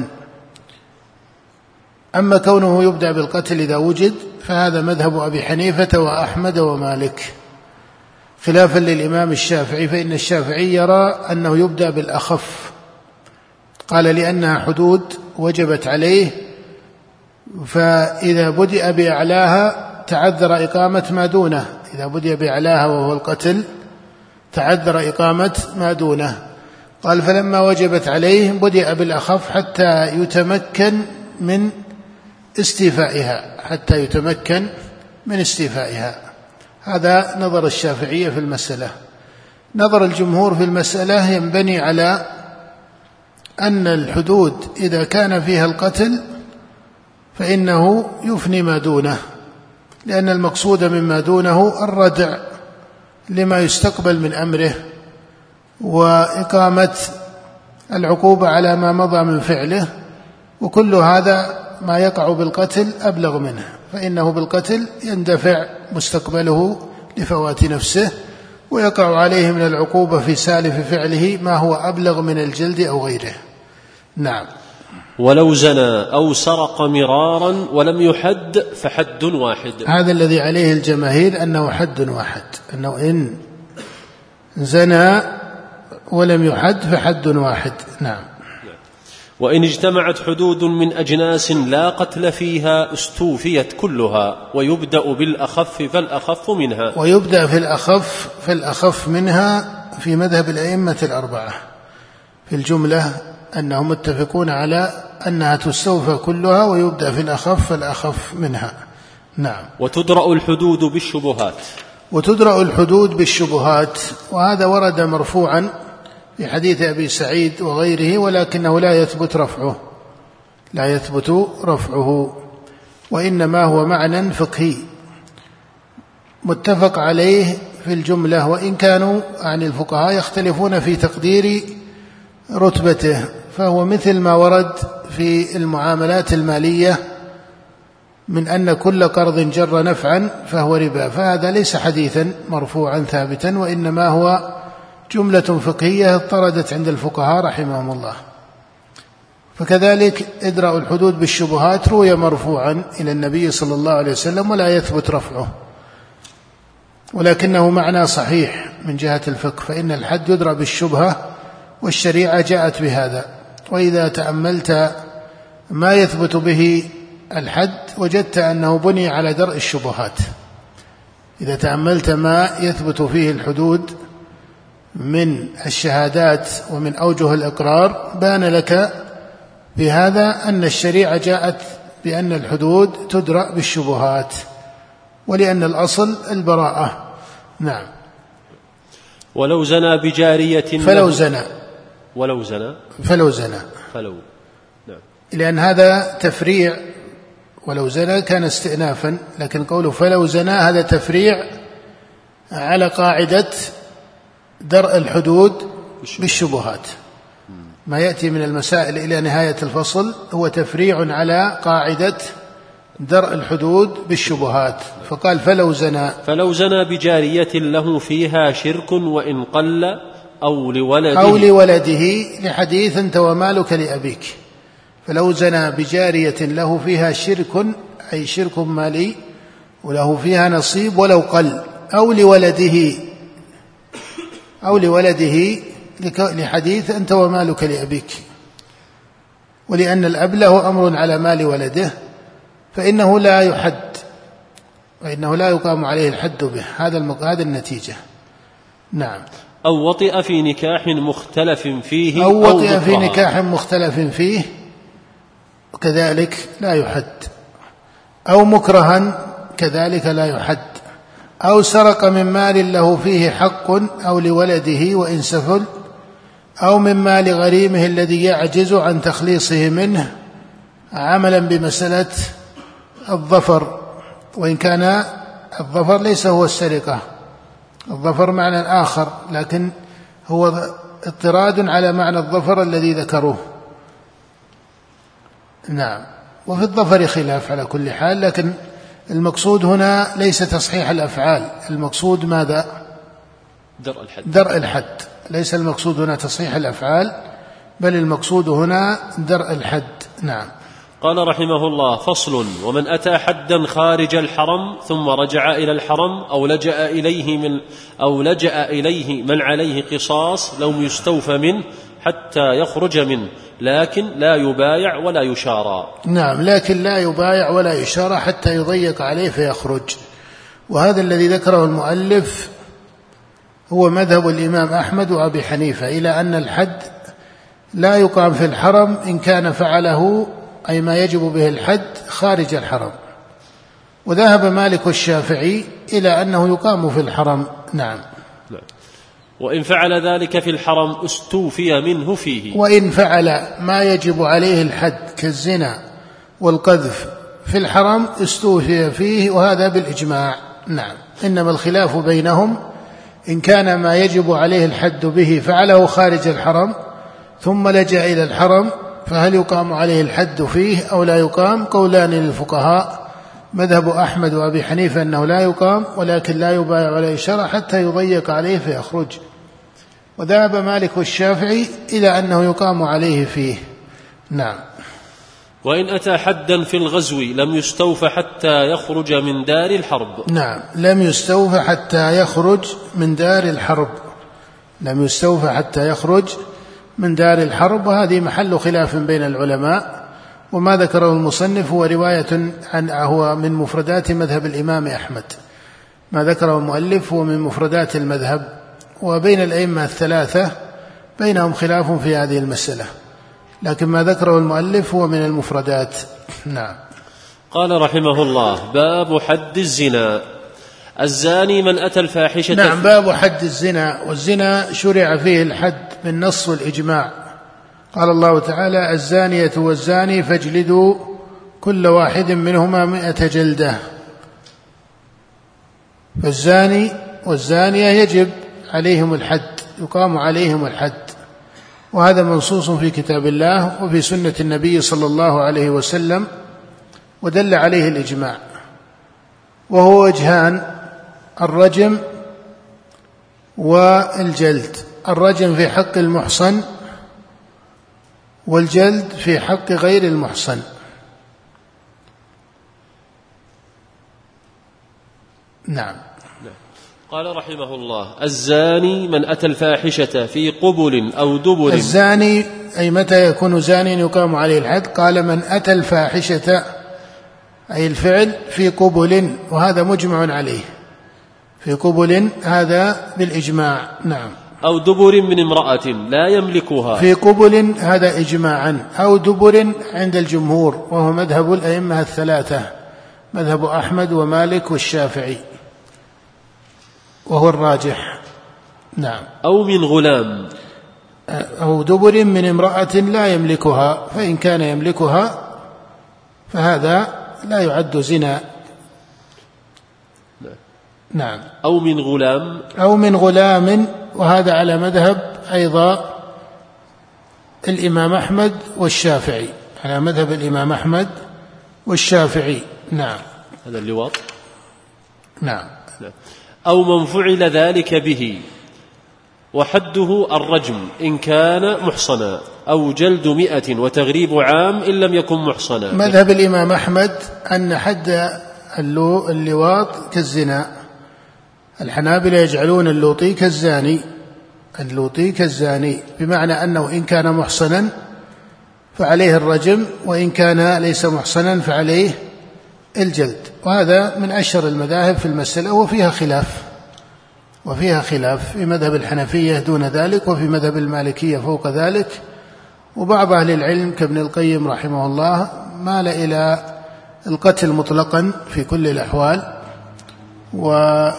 B: أما كونه يبدأ بالقتل إذا وجد فهذا مذهب أبي حنيفة وأحمد ومالك، خلافا للإمام الشافعي، فإن الشافعي يرى أنه يبدأ بالأخف، قال لأنها حدود وجبت عليه، فإذا بدأ بأعلاها تعذر إقامة ما دونه، إذا بدأ بأعلاها وهو القتل تعذر إقامة ما دونه. قال: فلما وجبت عليه بدأ بالأخف حتى يتمكن من استيفائها حتى يتمكن من استيفائها. هذا نظر الشافعية في المسألة. نظر الجمهور في المسألة ينبني على أن الحدود إذا كان فيها القتل فإنه يفني ما دونه، لأن المقصود مما دونه الردع لما يستقبل من أمره وإقامة العقوبة على ما مضى من فعله، وكل هذا ما يقع بالقتل أبلغ منه، فإنه بالقتل يندفع مستقبله لفوات نفسه، ويقع عليه من العقوبة في سالف فعله ما هو أبلغ من الجلد أو غيره. نعم.
A: ولو زنى أو سرق مرارا ولم يحد فحد واحد.
B: هذا الذي عليه الجماهير أنه حد واحد، أنه إن زنى ولم يحد فحد واحد. نعم.
A: وإن اجتمعت حدود من أجناس لا قتل فيها استوفيت كلها، ويبدأ بالأخف فالأخف منها.
B: ويبدأ في الأخف فالأخف منها في مذهب الأئمة الأربعة في الجملة، أنهم متفقون على أنها تستوفى كلها، ويبدأ في الأخف فالأخف منها. نعم.
A: وتدرأ الحدود بالشبهات.
B: وتدرأ الحدود بالشبهات، وهذا ورد مرفوعا في حديث أبي سعيد وغيره، ولكنه لا يثبت رفعه لا يثبت رفعه وإنما هو معنى فقهي متفق عليه في الجملة، وإن كانوا عن الفقهاء يختلفون في تقدير رتبته، فهو مثل ما ورد في المعاملات المالية من أن كل قرض جر نفعا فهو ربا، فهذا ليس حديثا مرفوعا ثابتا، وإنما هو جملة فقهية اضطردت عند الفقهاء رحمهم الله. فكذلك إدراء الحدود بالشبهات روي مرفوعا إلى النبي صلى الله عليه وسلم ولا يثبت رفعه، ولكنه معنى صحيح من جهة الفقه، فإن الحد يدرى بالشبهة والشريعة جاءت بهذا. وإذا تأملت ما يثبت به الحد وجدت أنه بني على درء الشبهات. إذا تأملت ما يثبت فيه الحدود من الشهادات ومن أوجه الإقرار بان لك بهذا أن الشريعة جاءت بأن الحدود تدرأ بالشبهات، ولأن الأصل البراءة. نعم.
A: ولو زنى بجارية
B: فلو زنى
A: ولو زنى
B: فلو زنى
A: فلو نعم.
B: لأن هذا تفريع، ولو زنى كان استئنافا، لكن قوله فلو زنى هذا تفريع على قاعدة درء الحدود بالشبهات. ما يأتي من المسائل إلى نهاية الفصل هو تفريع على قاعدة درء الحدود بالشبهات، فقال فلو زنى
A: فلو زنى بجارية له فيها شرك وإن قل أو لولده
B: أو لولده لحديث أنت ومالك لأبيك. فلو زنى بجارية له فيها شرك أي شرك مالي وله فيها نصيب ولو قل، أو لولده أو لولده لحديث أنت ومالك لأبيك. ولأن الأب له أمر على مال ولده فإنه لا يحد وإنه لا يقام عليه الحد به. هذا هذا النتيجة. نعم.
A: أو وطئ في نكاح مختلف فيه
B: أو وطئ في نكاح مختلف فيه كذلك لا يحد، أو مكرها كذلك لا يحد، أو سرق من مال له فيه حق أو لولده وإن سفل، أو من مال غريمه الذي يعجز عن تخليصه منه عملا بمسألة الظفر، وإن كان الظفر ليس هو السرقة، الظفر معنى آخر، لكن هو اضطراد على معنى الظفر الذي ذكروه. نعم. وفي الظفر خلاف على كل حال، لكن المقصود هنا ليس تصحيح الأفعال، المقصود ماذا؟
A: درء الحد.
B: درء الحد، ليس المقصود هنا تصحيح الأفعال، بل المقصود هنا درء الحد. نعم.
A: قال رحمه الله: فصل: ومن أتى حدا خارج الحرم ثم رجع إلى الحرم أو لجأ إليه من أو لجأ إليه من عليه قصاص لم يستوفى منه حتى يخرج منه، لكن لا يبايع ولا يشارى.
B: نعم، لكن لا يبايع ولا يشارى حتى يضيق عليه فيخرج. وهذا الذي ذكره المؤلف هو مذهب الإمام أحمد وأبي حنيفة، إلى أن الحد لا يقام في الحرم إن كان فعله أي ما يجب به الحد خارج الحرم. وذهب مالك الشافعي إلى أنه يقام في الحرم. نعم.
A: وإن فعل ذلك في الحرم استوفي منه فيه.
B: وإن فعل ما يجب عليه الحد كالزنا والقذف في الحرم استوفي فيه، وهذا بالإجماع. نعم. إنما الخلاف بينهم إن كان ما يجب عليه الحد به فعله خارج الحرم ثم لجأ إلى الحرم فهل يقام عليه الحد فيه أو لا يقام؟ قولان للفقهاء. مذهب أحمد وأبي حنيفة أنه لا يقام، ولكن لا يبايع ولا يشرع حتى يضيق عليه فيخرج. وذهب مالك الشافعي إلى أنه يقام عليه فيه. نعم.
A: وإن أتى حدا في الغزو لم يستوف حتى يخرج من دار الحرب.
B: نعم، لم يستوف حتى يخرج من دار الحرب، لم يستوف حتى يخرج من دار الحرب، وهذه محل خلاف بين العلماء. وما ذكره المصنف هو رواية عن هو من مفردات مذهب الإمام أحمد، ما ذكره المؤلف هو من مفردات المذهب، وبين الأئمة الثلاثة بينهم خلاف في هذه المسألة، لكن ما ذكره المؤلف هو من المفردات. نعم.
A: قال رحمه الله: باب حد الزنا. الزاني من أتى الفاحشة.
B: نعم، باب حد الزنا. والزنا شرع فيه الحد بالنص والإجماع. قال الله تعالى: الزانية والزاني فاجلدوا كل واحد منهما مئة جلدة. فالزاني والزانية يجب عليهم الحد، يقام عليهم الحد، وهذا منصوص في كتاب الله وفي سنة النبي صلى الله عليه وسلم، ودل عليه الإجماع. وهو وجهان: الرجم والجلد. الرجم في حق المحصن، والجلد في حق غير المحصن. نعم.
A: قال رحمه الله: الزاني من أتى الفاحشة في قبل أو دبر.
B: الزاني أي متى يكون زانيا يقام عليه الحد؟ قال: من أتى الفاحشة أي الفعل في قبل، وهذا مجمع عليه، في قبل هذا بالإجماع. نعم.
A: أو دبر من امرأة لا يملكها،
B: في قبل هذا إجماعا، أو دبر عند الجمهور، وهو مذهب الأئمة الثلاثة، مذهب أحمد ومالك والشافعي، وهو الراجح. نعم.
A: أو من غلام،
B: أو دبر من امرأة لا يملكها، فإن كان يملكها فهذا لا يعد زنا. نعم.
A: أو من غلام،
B: أو من غلام، وهذا على مذهب أيضا الإمام أحمد والشافعي، على مذهب الإمام أحمد والشافعي. نعم.
A: هذا اللواط.
B: نعم.
A: أو من فعل ذلك به، وحده الرجم إن كان محصنا، أو جلد مئة وتغريب عام إن لم يكن محصنا.
B: مذهب الإمام أحمد أن حد اللواط كالزنا، الحنابلة يجعلون اللوطي كالزاني، اللوطي كالزاني، بمعنى أنه إن كان محصنا فعليه الرجم، وإن كان ليس محصنا فعليه الجلد. وهذا من أشهر المذاهب في المسألة، وفيها خلاف، وفيها خلاف في مذهب الحنفية دون ذلك، وفي مذهب المالكية فوق ذلك. وبعض أهل العلم كابن القيم رحمه الله مال إلى القتل مطلقا في كل الأحوال. وعلى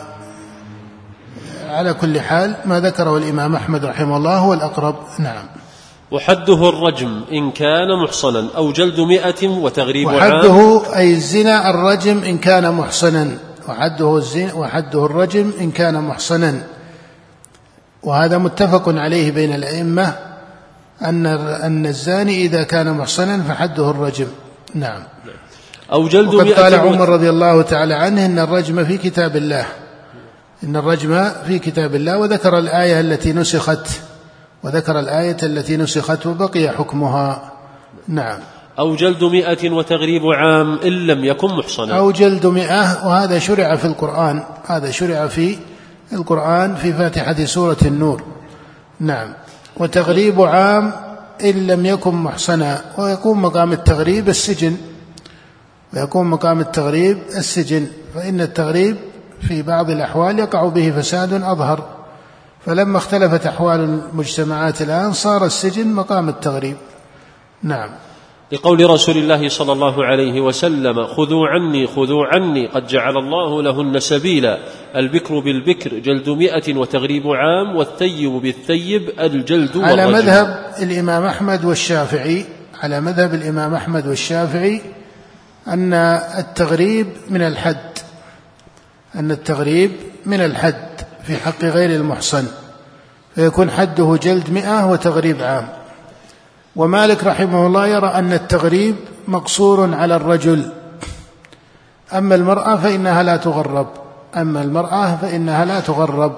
B: كل حال ما ذكره الإمام أحمد رحمه الله هو الأقرب. نعم.
A: وحده الرجم إن كان محصنا، أو جلد مئة وتغريب عام.
B: وحده أي الزنا الرجم إن كان محصنا، وحده الزنا وحده الرجم إن كان محصنا. وهذا متفق عليه بين الأئمة أن أن الزاني إذا كان محصنا فحده الرجم. نعم.
A: أو جلد
B: وقد
A: مئة.
B: قال عمر رضي الله تعالى عنه إن الرجم في كتاب الله، إن الرجم في كتاب الله، وذكر الآية التي نسخت، وذكر الآية التي نسخت وبقي حكمها. نعم.
A: أو جلد مئة وتغريب عام إن لم يكن محصنا.
B: أو جلد مئة، وهذا شرع في القرآن، هذا شرع في القرآن في فاتحة سورة النور. نعم. وتغريب عام إن لم يكن محصنا، ويكون مقام التغريب السجن، ويكون مقام التغريب السجن، فإن التغريب في بعض الأحوال يقع به فساد أظهر، فلما اختلفت أحوال المجتمعات الآن صار السجن مقام التغريب. نعم.
A: لقول رسول الله صلى الله عليه وسلم: خذوا عني خذوا عني قد جعل الله لهن سبيلا، البكر بالبكر جلد مئة وتغريب عام، والثيب بالثيب الجلد والرجم.
B: على مذهب الإمام أحمد والشافعي، على مذهب الإمام أحمد والشافعي أن التغريب من الحد، أن التغريب من الحد في حق غير المحصن، فيكون حده جلد مئة وتغريب عام. ومالك رحمه الله يرى أن التغريب مقصور على الرجل، أما المرأة فإنها لا تغرب، أما المرأة فإنها لا تغرب،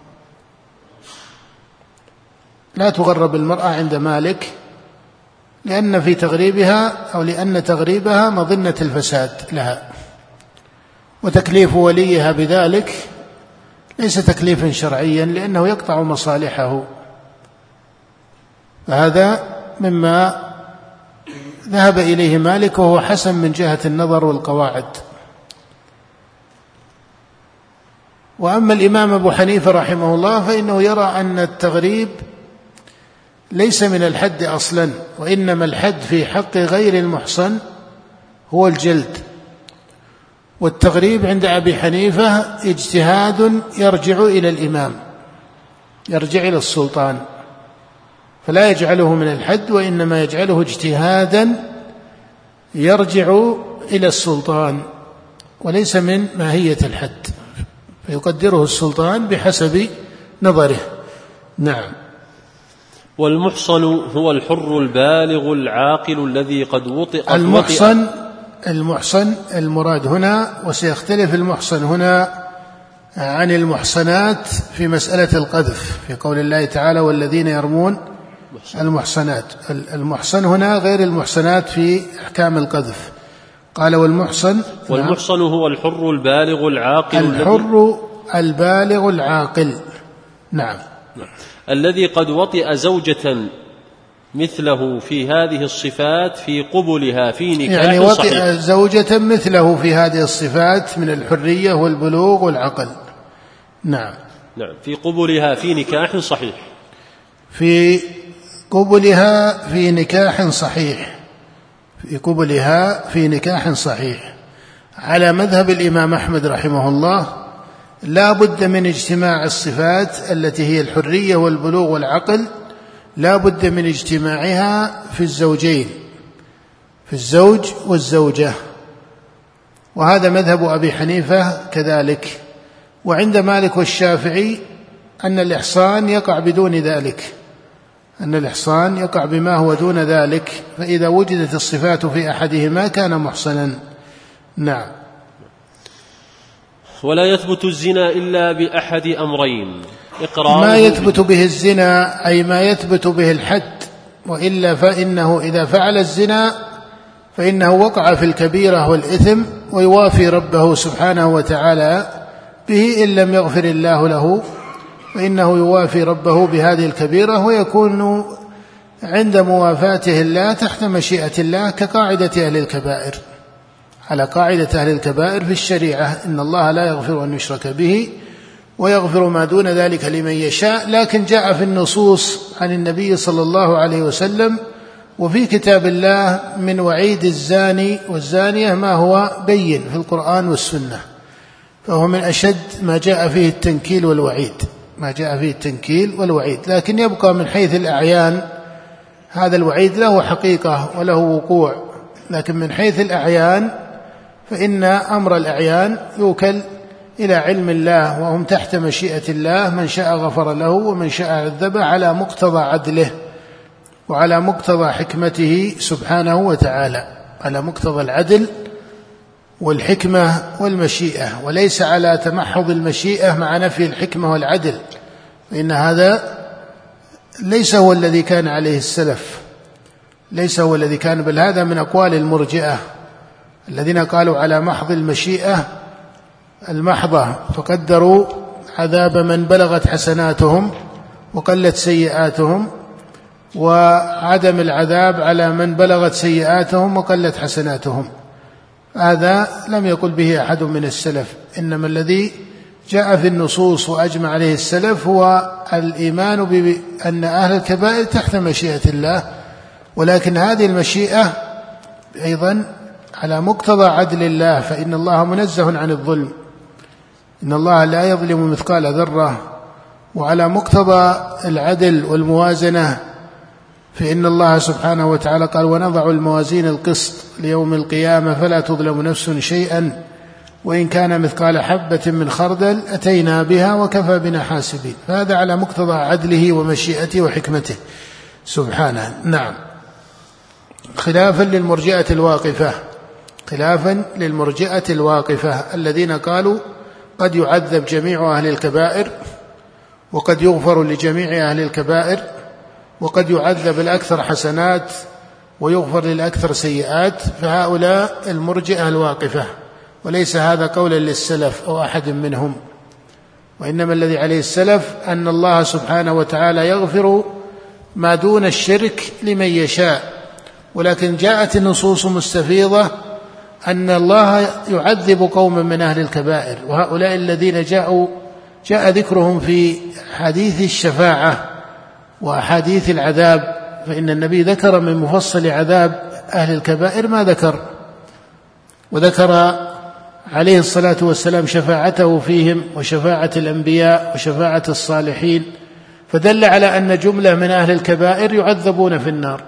B: لا تغرب المرأة عند مالك، لأن في تغريبها أو لأن تغريبها مظنة الفساد لها، وتكليف وليها بذلك ليس تكليفا شرعيا لأنه يقطع مصالحه. فهذا مما ذهب إليه مالك، وهو حسن من جهة النظر والقواعد. وأما الإمام أبو حنيفة رحمه الله فإنه يرى أن التغريب ليس من الحد أصلا، وإنما الحد في حق غير المحصن هو الجلد. والتغريب عند أبي حنيفة اجتهاد يرجع إلى الإمام، يرجع إلى السلطان، فلا يجعله من الحد، وإنما يجعله اجتهادا يرجع إلى السلطان، وليس من ماهية الحد، فيقدره السلطان بحسب نظره. نعم.
A: والمحصن هو الحر البالغ العاقل الذي قد وطئ.
B: المحصن المحصن المراد هنا، وسيختلف المحصن هنا عن المحصنات في مسألة القذف في قول الله تعالى: والذين يرمون المحصنات. المحصن هنا غير المحصنات في أحكام القذف. قال والمحصن
A: والمحصن هو الحر البالغ العاقل
B: الحر البالغ العاقل. نعم.
A: الذي قد وطئ زوجة مثله في هذه الصفات في قبلها في نكاح
B: يعني وطئ
A: صحيح.
B: زوجة مثله في هذه الصفات من الحرية والبلوغ والعقل. نعم.
A: نعم في قبلها في نكاح صحيح.
B: في قبلها في نكاح صحيح. في قبلها في نكاح صحيح على مذهب الإمام أحمد رحمه الله لا بد من اجتماع الصفات التي هي الحرية والبلوغ والعقل، لا بد من اجتماعها في الزوجين، في الزوج والزوجة، وهذا مذهب أبي حنيفة كذلك. وعند مالك والشافعي أن الإحصان يقع بدون ذلك، أن الإحصان يقع بما هو دون ذلك، فإذا وجدت الصفات في أحدهما كان محصنا. نعم.
A: ولا يثبت الزنا إلا بأحد أمرين: إقرار
B: ما يثبت به الزنا أي ما يثبت به الحد، وإلا فإنه إذا فعل الزنا فإنه وقع في الكبيرة والإثم ويوافي ربه سبحانه وتعالى به إن لم يغفر الله له، فإنه يوافي ربه بهذه الكبيرة ويكون عند موافاته الله تحت مشيئة الله، كقاعدة أهل الكبائر، على قاعدة أهل الكبائر في الشريعة: إن الله لا يغفر أن يشرك به ويغفر ما دون ذلك لمن يشاء. لكن جاء في النصوص عن النبي صلى الله عليه وسلم وفي كتاب الله من وعيد الزاني والزانية ما هو بين في القرآن والسنة، فهو من أشد ما جاء فيه التنكيل والوعيد، ما جاء فيه التنكيل والوعيد. لكن يبقى من حيث الأعيان هذا الوعيد له حقيقة وله وقوع، لكن من حيث الأعيان فإن أمر الأعيان يوكل إلى علم الله، وهم تحت مشيئة الله، من شاء غفر له ومن شاء عذبه على مقتضى عدله وعلى مقتضى حكمته سبحانه وتعالى، على مقتضى العدل والحكمة والمشيئة، وليس على تمحض المشيئة مع نفي الحكمة والعدل، فإن هذا ليس هو الذي كان عليه السلف، ليس هو الذي كان، بل هذا من أقوال المرجئة الذين قالوا على محض المشيئة المحضة، فقدروا عذاب من بلغت حسناتهم وقلت سيئاتهم، وعدم العذاب على من بلغت سيئاتهم وقلت حسناتهم. هذا لم يقل به أحد من السلف، إنما الذي جاء في النصوص وأجمع عليه السلف هو الإيمان بأن أهل الكبائر تحت مشيئة الله، ولكن هذه المشيئة أيضا على مقتضى عدل الله، فإن الله منزه عن الظلم، إن الله لا يظلم مثقال ذرة، وعلى مقتضى العدل والموازنة، فإن الله سبحانه وتعالى قال: ونضع الموازين القسط ليوم القيامة فلا تظلم نفس شيئا وإن كان مثقال حبة من خردل أتينا بها وكفى بنا حاسبين. فهذا على مقتضى عدله ومشيئته وحكمته سبحانه. نعم. خلافا للمرجئة الواقفة، خلافا للمرجئة الواقفة الذين قالوا قد يعذب جميع أهل الكبائر وقد يغفر لجميع أهل الكبائر، وقد يعذب الأكثر حسنات ويغفر للأكثر سيئات، فهؤلاء المرجئة الواقفة، وليس هذا قولا للسلف أو أحد منهم، وإنما الذي عليه السلف أن الله سبحانه وتعالى يغفر ما دون الشرك لمن يشاء، ولكن جاءت النصوص مستفيضة أن الله يعذب قوما من أهل الكبائر، وهؤلاء الذين جاءوا جاء ذكرهم في حديث الشفاعة وأحاديث العذاب، فإن النبي ذكر من مفصل عذاب أهل الكبائر ما ذكر، وذكر عليه الصلاة والسلام شفاعته فيهم وشفاعة الأنبياء وشفاعة الصالحين، فدل على أن جملة من أهل الكبائر يعذبون في النار،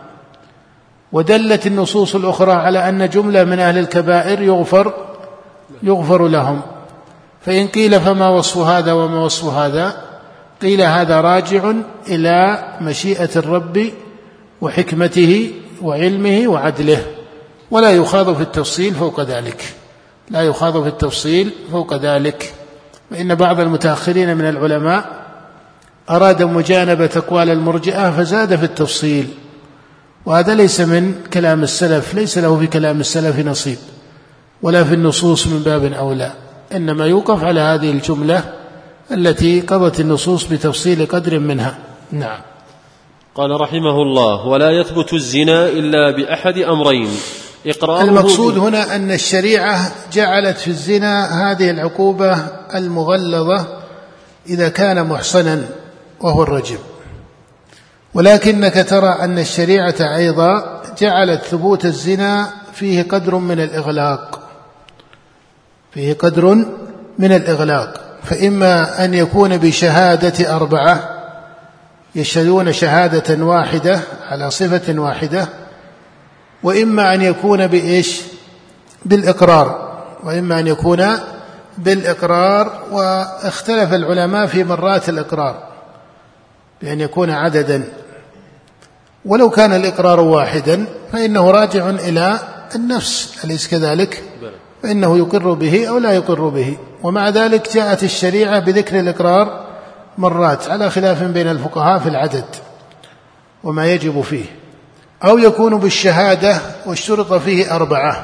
B: ودلت النصوص الأخرى على أن جملة من أهل الكبائر يغفر يغفر لهم. فإن قيل فما وصف هذا وما وصف هذا؟ قيل هذا راجع إلى مشيئة الرب وحكمته وعلمه وعدله، ولا يخاض في التفصيل فوق ذلك، لا يخاض في التفصيل فوق ذلك. فإن بعض المتأخرين من العلماء أراد مجانبة أقوال المرجئة فزاد في التفصيل، وهذا ليس من كلام السلف، ليس له في كلام السلف نصيب ولا في النصوص من باب أولى، إنما يوقف على هذه الجملة التي قضت النصوص بتفصيل قدر منها. نعم.
A: قال رحمه الله: ولا يثبت الزنا إلا بأحد أمرين: إقراره.
B: المقصود هنا أن الشريعة جعلت في الزنا هذه العقوبة المغلظة إذا كان محصنا وهو الرجم، ولكنك ترى أن الشريعة أيضا جعلت ثبوت الزنا فيه قدر من الإغلاق، فيه قدر من الإغلاق، فإما أن يكون بشهادة أربعة يشهدون شهادة واحدة على صفة واحدة، وإما أن يكون بإيش؟ بالإقرار، وإما أن يكون بالإقرار. واختلف العلماء في مرات الإقرار بأن يكون عددا، ولو كان الإقرار واحدا فإنه راجع إلى النفس، أليس كذلك؟ فإنه يقر به أو لا يقر به. ومع ذلك جاءت الشريعة بذكر الإقرار مرات على خلاف بين الفقهاء في العدد وما يجب فيه، أو يكون بالشهادة واشترط فيه أربعة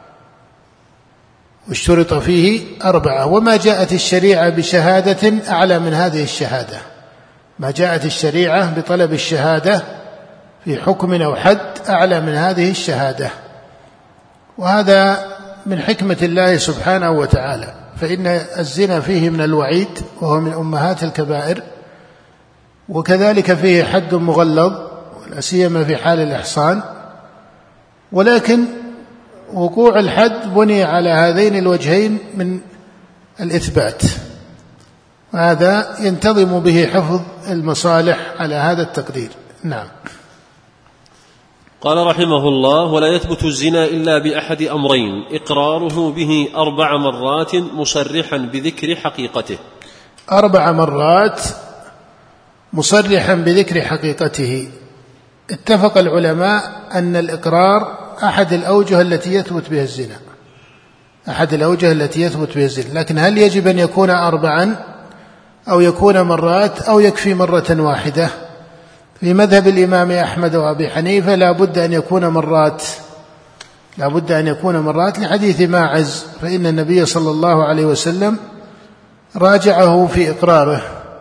B: واشترط فيه أربعة وما جاءت الشريعة بشهادة أعلى من هذه الشهادة، ما جاءت الشريعة بطلب الشهادة في حكم أو حد أعلى من هذه الشهادة، وهذا من حكمة الله سبحانه وتعالى. فإن الزنا فيه من الوعيد وهو من أمهات الكبائر، وكذلك فيه حد مغلظ لا سيما في حال الإحصان، ولكن وقوع الحد بني على هذين الوجهين من الإثبات، وهذا ينتظم به حفظ المصالح على هذا التقدير. نعم.
A: قال رحمه الله: ولا يثبت الزنا إلا بأحد أمرين: إقراره به أربع مرات مصرحا بذكر حقيقته.
B: أربع مرات مصرحا بذكر حقيقته. اتفق العلماء أن الإقرار أحد الأوجه التي يثبت بها الزنا، أحد الأوجه التي يثبت بها الزنا، لكن هل يجب أن يكون أربعا أو يكون مرات أو يكفي مرة واحدة؟ في مذهب الإمام أحمد وأبي حنيفة لا بد أن يكون مرات، لا بد أن يكون مرات لحديث ماعز، فإن النبي صلى الله عليه وسلم راجعه في إقراره،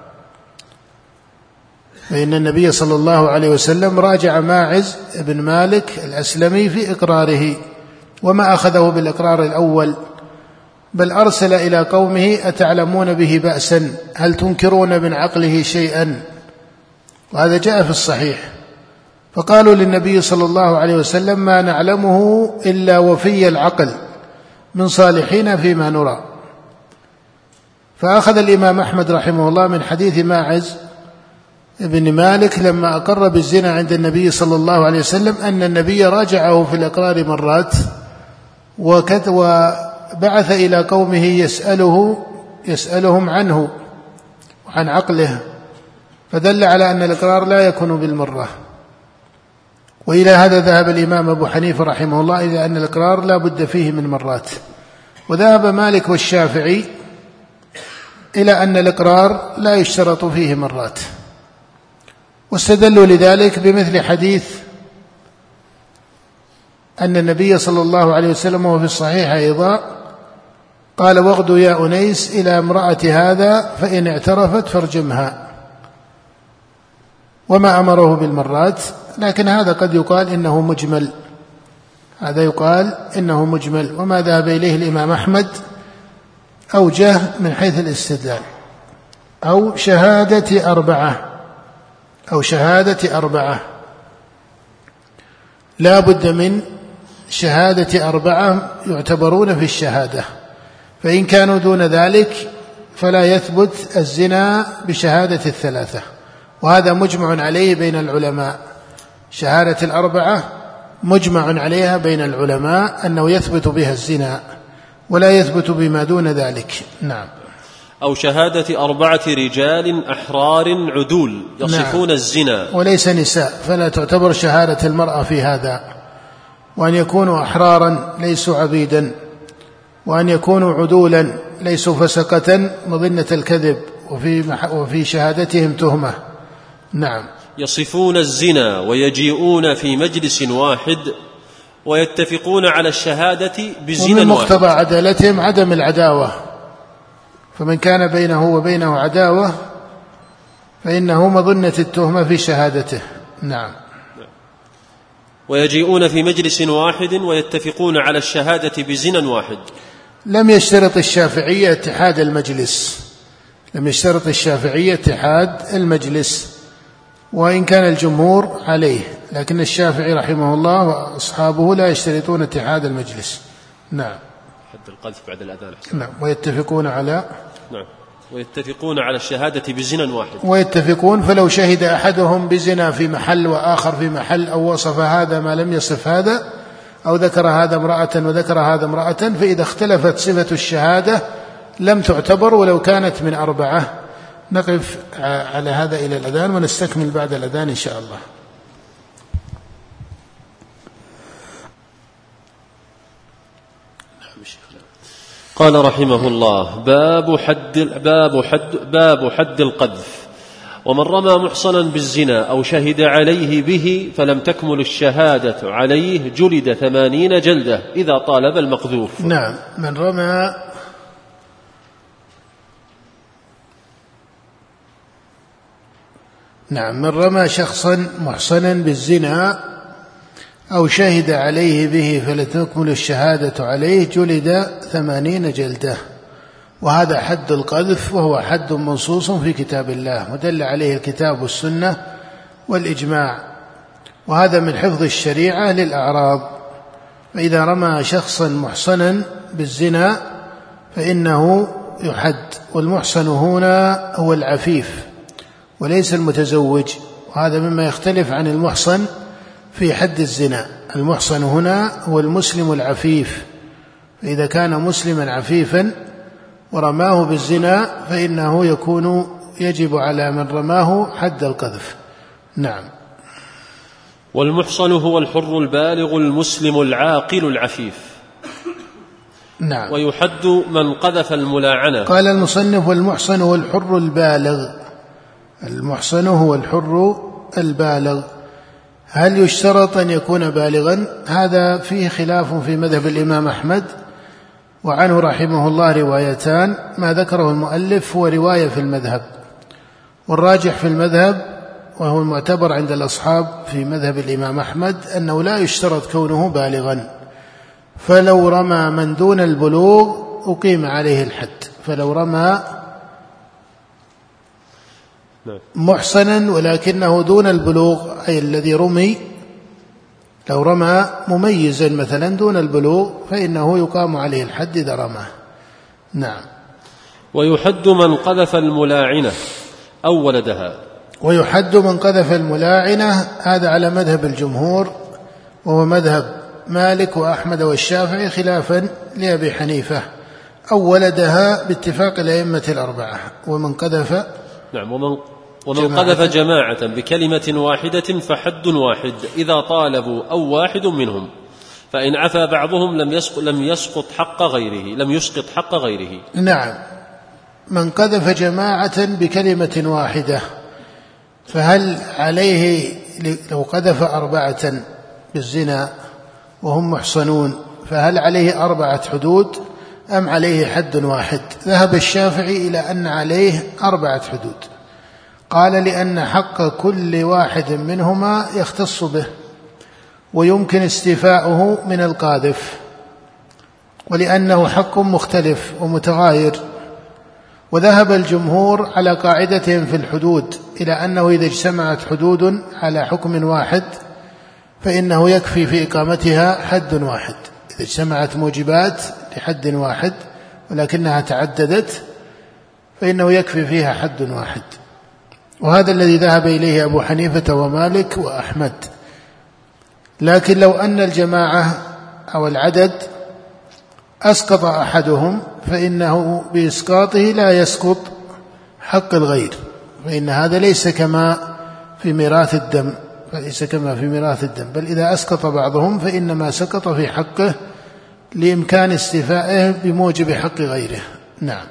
B: فإن النبي صلى الله عليه وسلم راجع ماعز بن مالك الأسلمي في إقراره، وما أخذه بالإقرار الأول، بل أرسل إلى قومه: أتعلمون به بأسا؟ هل تنكرون من عقله شيئا؟ وهذا جاء في الصحيح. فقالوا للنبي صلى الله عليه وسلم: ما نعلمه إلا وفي العقل من صالحين فيما نرى. فأخذ الإمام أحمد رحمه الله من حديث ماعز ابن مالك لما أقر بالزنا عند النبي صلى الله عليه وسلم أن النبي راجعه في الإقرار مرات، وبعث إلى قومه يسأله يسألهم عنه وعن عقله، فدل على أن الإقرار لا يكون بالمرة. وإلى هذا ذهب الإمام أبو حنيفة رحمه الله إلى أن الإقرار لا بد فيه من مرات، وذهب مالك والشافعي إلى أن الإقرار لا يشترط فيه مرات، واستدلوا لذلك بمثل حديث أن النبي صلى الله عليه وسلم وفي الصحيح أيضا قال: واغدوا يا أنيس إلى امرأة هذا فإن اعترفت فارجمها، وما أمره بالمرات. لكن هذا قد يقال إنه مجمل، هذا يقال إنه مجمل، وما ذهب إليه الإمام أحمد أوجه من حيث الاستدلال. أو شهادة أربعة أو شهادة أربعة لا بد من شهادة أربعة يعتبرون في الشهادة، فإن كانوا دون ذلك فلا يثبت الزنا بشهادة الثلاثة، وهذا مجمع عليه بين العلماء. شهادة الأربعة مجمع عليها بين العلماء أنه يثبت بها الزنا، ولا يثبت بما دون ذلك. نعم.
A: أو شهادة أربعة رجال أحرار عدول يصفون نعم. الزنا
B: وليس نساء، فلا تعتبر شهادة المرأة في هذا، وأن يكونوا أحرارا ليسوا عبيدا، وأن يكونوا عدولا ليسوا فسقة مظنة الكذب، وفي, وفي شهادتهم تهمة. نعم.
A: يصفون الزنا ويجيئون في مجلس واحد ويتفقون على الشهادة بزنا واحد.
B: ومن مقتضى عدالتهم عدم العداوة، فمن كان بينه وبينه عداوة فإنه مظنة التهمة في شهادته. نعم.
A: ويجيئون في مجلس واحد ويتفقون على الشهادة بزنا واحد.
B: لم يشترط الشافعية اتحاد المجلس، لم يشترط الشافعية اتحاد المجلس، وإن كان الجمهور عليه، لكن الشافعي رحمه الله وأصحابه لا يشترطون اتحاد المجلس. نعم.
A: حد القذف بعد الأذان.
B: نعم. ويتفقون على
A: نعم ويتفقون على الشهادة بزنا واحد.
B: ويتفقون، فلو شهد أحدهم بزنا في محل وآخر في محل، أو وصف هذا ما لم يصف هذا، أو ذكر هذا امرأة وذكر هذا امرأة، فإذا اختلفت صفة الشهادة لم تعتبر ولو كانت من أربعة. نقف على هذا إلى الأذان ونستكمل بعد الأذان إن شاء الله.
A: قال رحمه الله: باب حد باب حد باب حد القذف. ومن رمى محصنا بالزنا أو شهد عليه به فلم تكمل الشهادة عليه جلد ثمانين جلدة إذا طالب المقذوف.
B: نعم. من رمى نعم من رمى شخصا محصنا بالزنا أو شهد عليه به فلم تكمل الشهادة عليه جلد ثمانين جلدة، وهذا حد القذف، وهو حد منصوص في كتاب الله ودل عليه الكتاب والسنة والإجماع، وهذا من حفظ الشريعة للأعراض. فإذا رمى شخصا محصنا بالزنا فإنه يحد، والمحصن هنا هو العفيف وليس المتزوج، وهذا مما يختلف عن المحصن في حد الزنا. المحصن هنا هو المسلم العفيف، فإذا كان مسلما عفيفا ورماه بالزنا فإنه يكون يجب على من رماه حد القذف. نعم.
A: والمحصن هو الحر البالغ المسلم العاقل العفيف.
B: نعم.
A: ويحد من قذف الملاعنة.
B: قال المصنف: والمحصن هو الحر البالغ. المحصن هو الحر البالغ. هل يشترط أن يكون بالغا؟ هذا فيه خلاف في مذهب الإمام أحمد، وعنه رحمه الله روايتان. ما ذكره المؤلف هو رواية في المذهب، والراجح في المذهب وهو المعتبر عند الأصحاب في مذهب الإمام أحمد أنه لا يشترط كونه بالغا، فلو رمى من دون البلوغ أقيم عليه الحد. فلو رمى محصنا ولكنه دون البلوغ، أي الذي رمي، لو رمى مميزا مثلا دون البلوغ فإنه يقام عليه الحد إذا رماه. نعم.
A: ويحد من قذف الملاعنة أو ولدها.
B: ويحد من قذف الملاعنة، هذا على مذهب الجمهور، وهو مذهب مالك وأحمد والشافعي، خلافا لأبي حنيفة، أو ولدها باتفاق الأئمة الأربعة. ومن قذف
A: نعم ومن ومن قذف جماعة بكلمة واحدة فحد واحد إذا طالبوا أو واحد منهم، فإن عفى بعضهم لم يسقط لم يسقط حق غيره لم يسقط حق غيره.
B: نعم. من قذف جماعة بكلمة واحدة، فهل عليه لو قذف أربعة بالزنا وهم محصنون فهل عليه أربعة حدود أم عليه حد واحد؟ ذهب الشافعي إلى أن عليه أربعة حدود. قال: لأن حق كل واحد منهما يختص به ويمكن استيفاؤه من القاذف، ولأنه حق مختلف ومتغاير. وذهب الجمهور على قاعدتهم في الحدود إلى أنه إذا اجتمعت حدود على حكم واحد فإنه يكفي في إقامتها حد واحد. إذا اجتمعت موجبات لحد واحد ولكنها تعددت فإنه يكفي فيها حد واحد، وهذا الذي ذهب إليه أبو حنيفة ومالك وأحمد. لكن لو أن الجماعة أو العدد أسقط أحدهم فإنه بإسقاطه لا يسقط حق الغير، فإن هذا ليس كما في ميراث الدم فليس كما في ميراث الدم بل إذا أسقط بعضهم فإنما سقط في حقه لإمكان استيفائه بموجب حق غيره. نعم.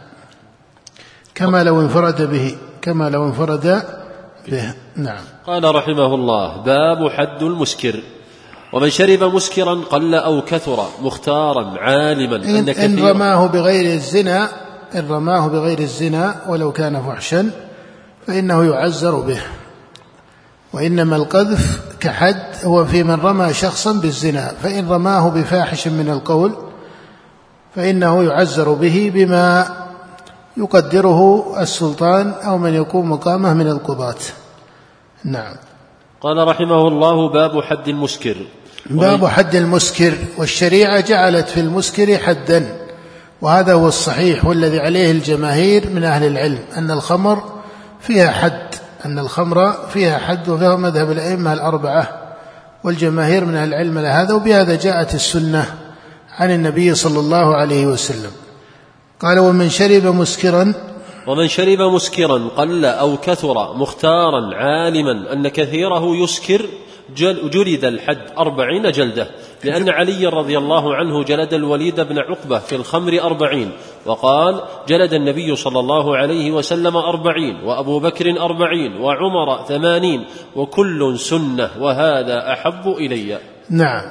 B: كما لو انفرد به كما لو انفرد به. نعم.
A: قال رحمه الله: باب حد المسكر. ومن شرب مسكرا قل أو كثر مختارا عالما
B: إن, إن رماه بغير الزنا إن رماه بغير الزنا ولو كان فحشا فإنه يعزر به. وإنما القذف كحد هو في من رمى شخصا بالزنا، فإن رماه بفاحش من القول فإنه يعزر به بما يقدره السلطان أو من يكون مقامه من القضاة. نعم.
A: قال رحمه الله: باب حد المسكر.
B: باب حد المسكر. والشريعة جعلت في المسكر حدا، وهذا هو الصحيح والذي عليه الجماهير من أهل العلم، أن الخمر فيها حد، أن الخمر فيها حد، وفيها مذهب الأئمة الأربعة والجماهير من أهل العلم لهذا، وبهذا جاءت السنة عن النبي صلى الله عليه وسلم. قال: ومن شرب مسكرا
A: ومن شرب مسكرا قل أو كثر مختارا عالما أن كثيره يسكر جلد الحد أربعين جلدة، لأن علي رضي الله عنه جلد الوليد بن عقبة في الخمر أربعين، وقال: جلد النبي صلى الله عليه وسلم أربعين، وأبو بكر أربعين، وعمر ثمانين، وكل سنة، وهذا أحب إلي.
B: نعم.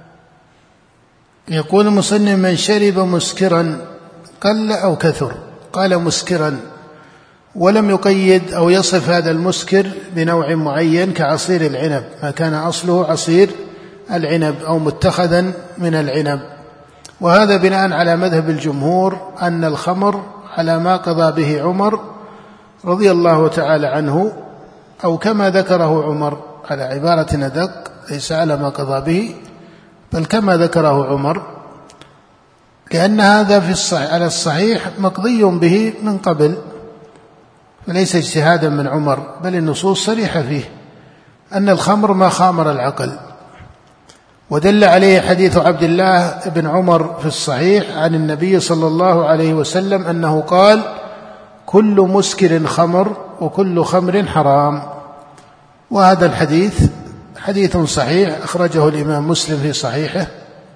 B: يقول المصنف: من شرب مسكرا قل أو كثر، قال مسكرا، ولم يقيد أو يصف هذا المسكر بنوع معين كعصير العنب، ما كان أصله عصير العنب أو متخذا من العنب. وهذا بناء على مذهب الجمهور أن الخمر على ما قضى به عمر رضي الله تعالى عنه، أو كما ذكره عمر، على عبارة أدق، ليس على ما قضى به بل كما ذكره عمر، لأن هذا في الصحيح على الصحيح مقضي به من قبل، وليس اجتهادا من عمر، بل النصوص صريحة فيه أن الخمر ما خامر العقل. ودل عليه حديث عبد الله بن عمر في الصحيح عن النبي صلى الله عليه وسلم أنه قال: كل مسكر خمر وكل خمر حرام. وهذا الحديث حديث صحيح أخرجه الإمام مسلم في صحيحه،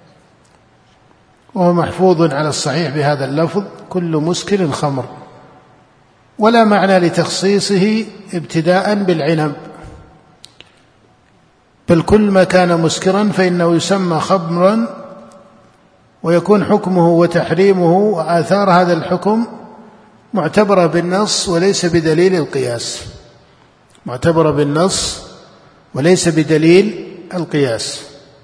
B: وهو محفوظ على الصحيح بهذا اللفظ: كل مسكر خمر، ولا معنى لتخصيصه ابتداء بالعنب، بل كل ما كان مسكرا فإنه يسمى خمرا، ويكون حكمه وتحريمه وآثار هذا الحكم معتبرة بالنص وليس بدليل القياس، معتبرة بالنص وليس بدليل القياس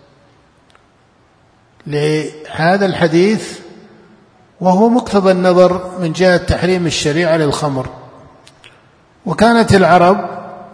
B: لهذا الحديث، وهو مقتضى النظر من جهة تحريم الشريعة للخمر. وكانت العرب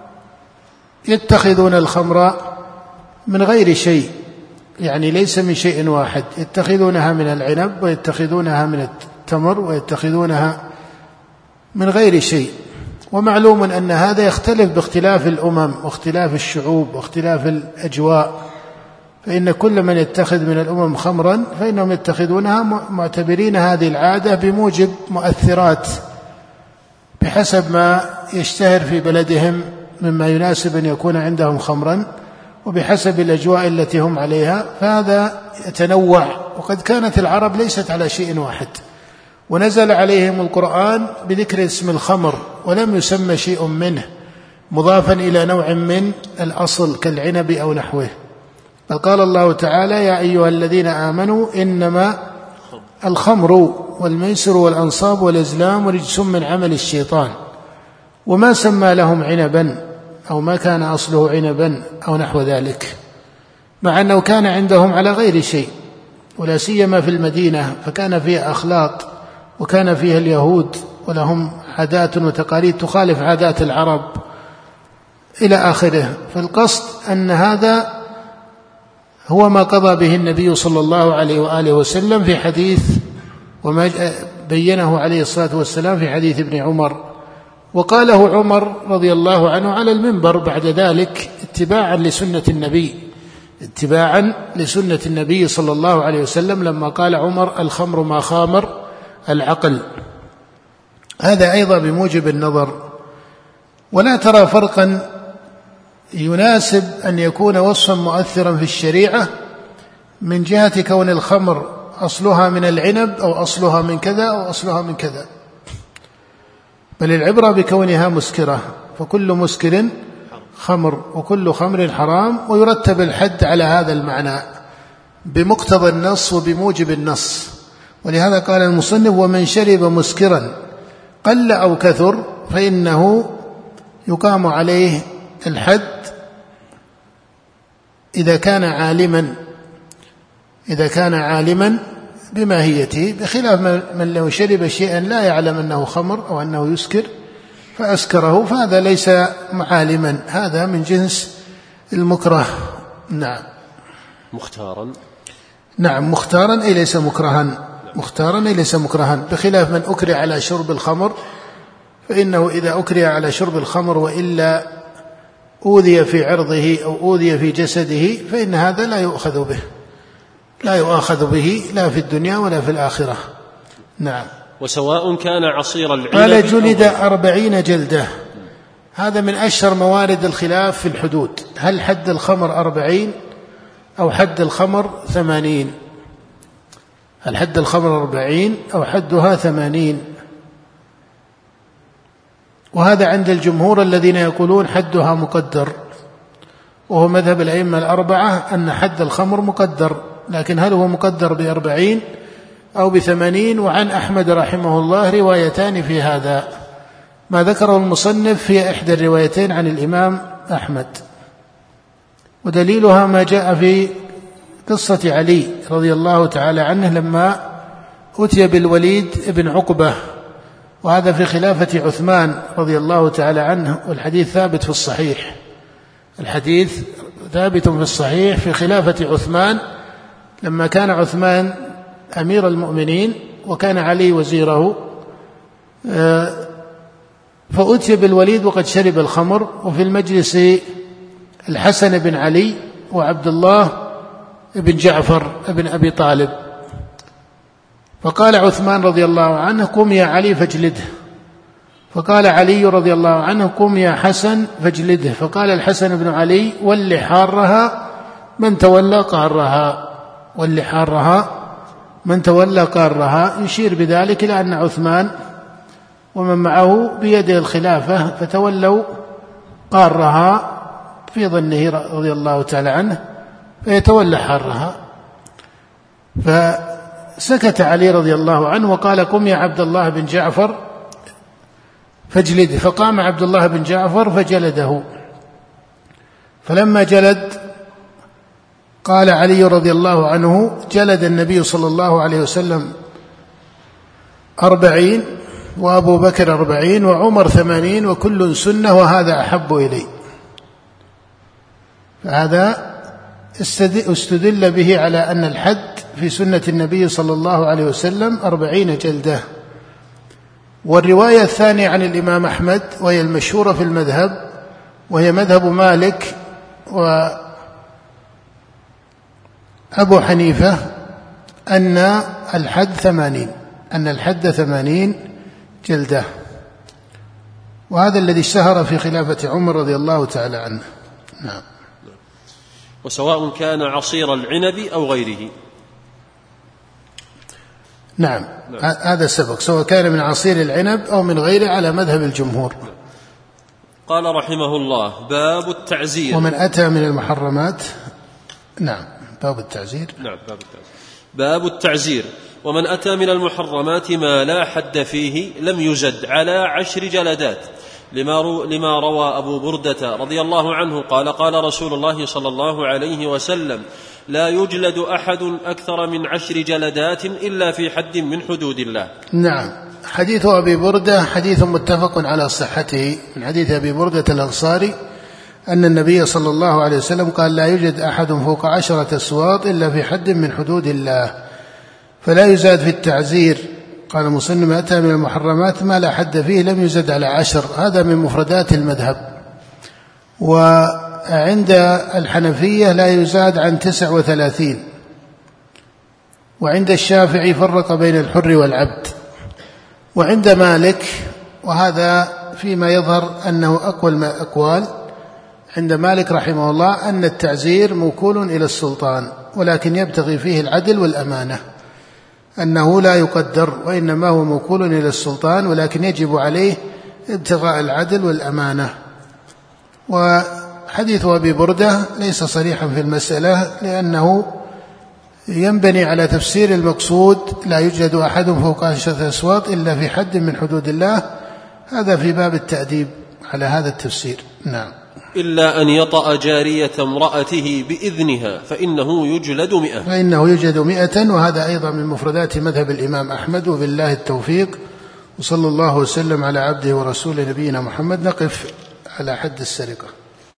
B: يتخذون الخمر من غير شيء، يعني ليس من شيء واحد، يتخذونها من العنب ويتخذونها من التمر ويتخذونها من غير شيء. ومعلوم أن هذا يختلف باختلاف الأمم واختلاف الشعوب واختلاف الأجواء، فإن كل من يتخذ من الأمم خمرا فإنهم يتخذونها معتبرين هذه العادة بموجب مؤثرات بحسب ما يشتهر في بلدهم مما يناسب أن يكون عندهم خمرا، وبحسب الأجواء التي هم عليها، فهذا يتنوع. وقد كانت العرب ليست على شيء واحد، ونزل عليهم القرآن بذكر اسم الخمر ولم يسمى شيء منه مضافا إلى نوع من الأصل كالعنب أو نحوه، بل قال الله تعالى: يا أيها الذين آمنوا إنما الخمر والميسر والأنصاب والأزلام رجس من عمل الشيطان، وما سمى لهم عنبا أو ما كان أصله عنبا أو نحو ذلك، مع أنه كان عندهم على غير شيء، ولا سيما في المدينة، فكان فيها أخلاط وكان فيها اليهود ولهم عادات وتقاليد تخالف عادات العرب إلى آخره. فالقصد أن هذا هو ما قضى به النبي صلى الله عليه وآله وسلم في حديث، وما بينه عليه الصلاة والسلام في حديث ابن عمر، وقاله عمر رضي الله عنه على المنبر بعد ذلك اتباعا لسنة النبي اتباعا لسنة النبي صلى الله عليه وسلم، لما قال عمر: الخمر ما خامر العقل. هذا أيضا بموجب النظر. ولا ترى فرقا يناسب أن يكون وصفا مؤثرا في الشريعة من جهة كون الخمر أصلها من العنب أو أصلها من كذا أو أصلها من كذا، بل العبرة بكونها مسكرة، فكل مسكر خمر وكل خمر حرام، ويرتب الحد على هذا المعنى بمقتضى النص وبموجب النص. ولهذا قال المصنف: ومن شرب مسكرا قل أو كثر فإنه يقام عليه الحد إذا كان عالما إذا كان عالما بماهيته، بخلاف من لو شرب شيئا لا يعلم أنه خمر أو أنه يسكر فأسكره، فهذا ليس عالما، هذا من جنس المكره. نعم.
A: مختارا.
B: نعم مختارا أي ليس مكرها، مختارا أي ليس مكرها، بخلاف من أكره على شرب الخمر، فإنه إذا أكره على شرب الخمر وإلا أوذي في عرضه أو أوذي في جسده فإن هذا لا يؤخذ به، لا يؤاخذ به لا في الدنيا ولا في الآخرة. نعم.
A: وسواء كان عصير العنب
B: قال جلد أربعين جلدة، هذا من أشهر موارد الخلاف في الحدود، هل حد الخمر أربعين أو حد الخمر ثمانين؟ هل حد الخمر أربعين أو حدها ثمانين؟ وهذا عند الجمهور الذين يقولون حدها مقدر، وهو مذهب الأئمة الأربعة أن حد الخمر مقدر، لكن هل هو مقدر بأربعين أو بثمانين؟ وعن أحمد رحمه الله روايتان في هذا، ما ذكره المصنف في إحدى الروايتين عن الإمام أحمد، ودليلها ما جاء في قصة علي رضي الله تعالى عنه لما أتي بالوليد بن عقبة، وهذا في خلافة عثمان رضي الله تعالى عنه، والحديث ثابت في الصحيح، الحديث ثابت في الصحيح في خلافة عثمان لما كان عثمان أمير المؤمنين وكان علي وزيره، فأتي بالوليد وقد شرب الخمر، وفي المجلس الحسن بن علي وعبد الله بن جعفر بن أبي طالب، فقال عثمان رضي الله عنه قم يا علي فاجلده، فقال علي رضي الله عنه قم يا حسن فاجلده، فقال الحسن بن علي واللي حارها من تولى قارها، واللي حارها من تولى قارها، يشير بذلك إلى أن عثمان ومن معه بيده الخلافة فتولوا قارها في ظنه رضي الله تعالى عنه فيتولى حارها، فسكت علي رضي الله عنه وقال قم يا عبد الله بن جعفر فاجلده، فقام عبد الله بن جعفر فجلده، فلما جلد قال علي رضي الله عنه جلد النبي صلى الله عليه وسلم أربعين وأبو بكر أربعين وعمر ثمانين وكل سنة وهذا أحب إلي، فهذا استدل به على أن الحد في سنة النبي صلى الله عليه وسلم أربعين جلدة. والرواية الثانية عن الإمام أحمد وهي المشهورة في المذهب وهي مذهب مالك وأبو حنيفة أن الحد ثمانين أن الحد ثمانين جلدة، وهذا الذي اشتهر في خلافة عمر رضي الله تعالى عنه. نعم.
A: وسواء كان عصير العنب أو غيره.
B: نعم, نعم. هذا سبق، سواء كان من عصير العنب أو من غيره على مذهب الجمهور.
A: قال رحمه الله باب التعزير.
B: ومن أتى من المحرمات. نعم باب التعزير.
A: نعم باب التعزير. باب التعزير ومن أتى من المحرمات ما لا حد فيه لم يزد على عشر جلدات، لما, لما روى أبو بردة رضي الله عنه قال قال رسول الله صلى الله عليه وسلم لا يجلد أحد أكثر من عشر جلدات إلا في حد من حدود الله.
B: نعم. حديث أبي بردة حديث متفق على صحته، من حديث أبي بردة الأنصاري أن النبي صلى الله عليه وسلم قال لا يوجد أحد فوق عشرة أسواط إلا في حد من حدود الله، فلا يزاد في التعزير. قال مسلم أتى من المحرمات ما لا حد فيه لم يزد على عشر، هذا من مفردات المذهب. وعند الحنفية لا يزاد عن تسع وثلاثين، وعند الشافعي فرق بين الحر والعبد، وعند مالك وهذا فيما يظهر أنه أقوى الأقوال عند مالك رحمه الله أن التعزير موكول إلى السلطان، ولكن يبتغي فيه العدل والأمانة، أنه لا يقدر وإنما هو موكول إلى السلطان، ولكن يجب عليه ابتغاء العدل والأمانة. وحديث أبي بردة ليس صريحا في المسألة، لأنه ينبني على تفسير المقصود لا يوجد أحد فوق عشرة أسواط إلا في حد من حدود الله، هذا في باب التأديب على هذا التفسير. نعم.
A: إلا أن يطأ جارية امرأته بإذنها فإنه يجلد مئة
B: فإنه يجلد مئة وهذا أيضا من مفردات مذهب الإمام أحمد، وبالله التوفيق، وصلى الله وسلم على عبده ورسوله نبينا محمد. نقف على حد السرقة.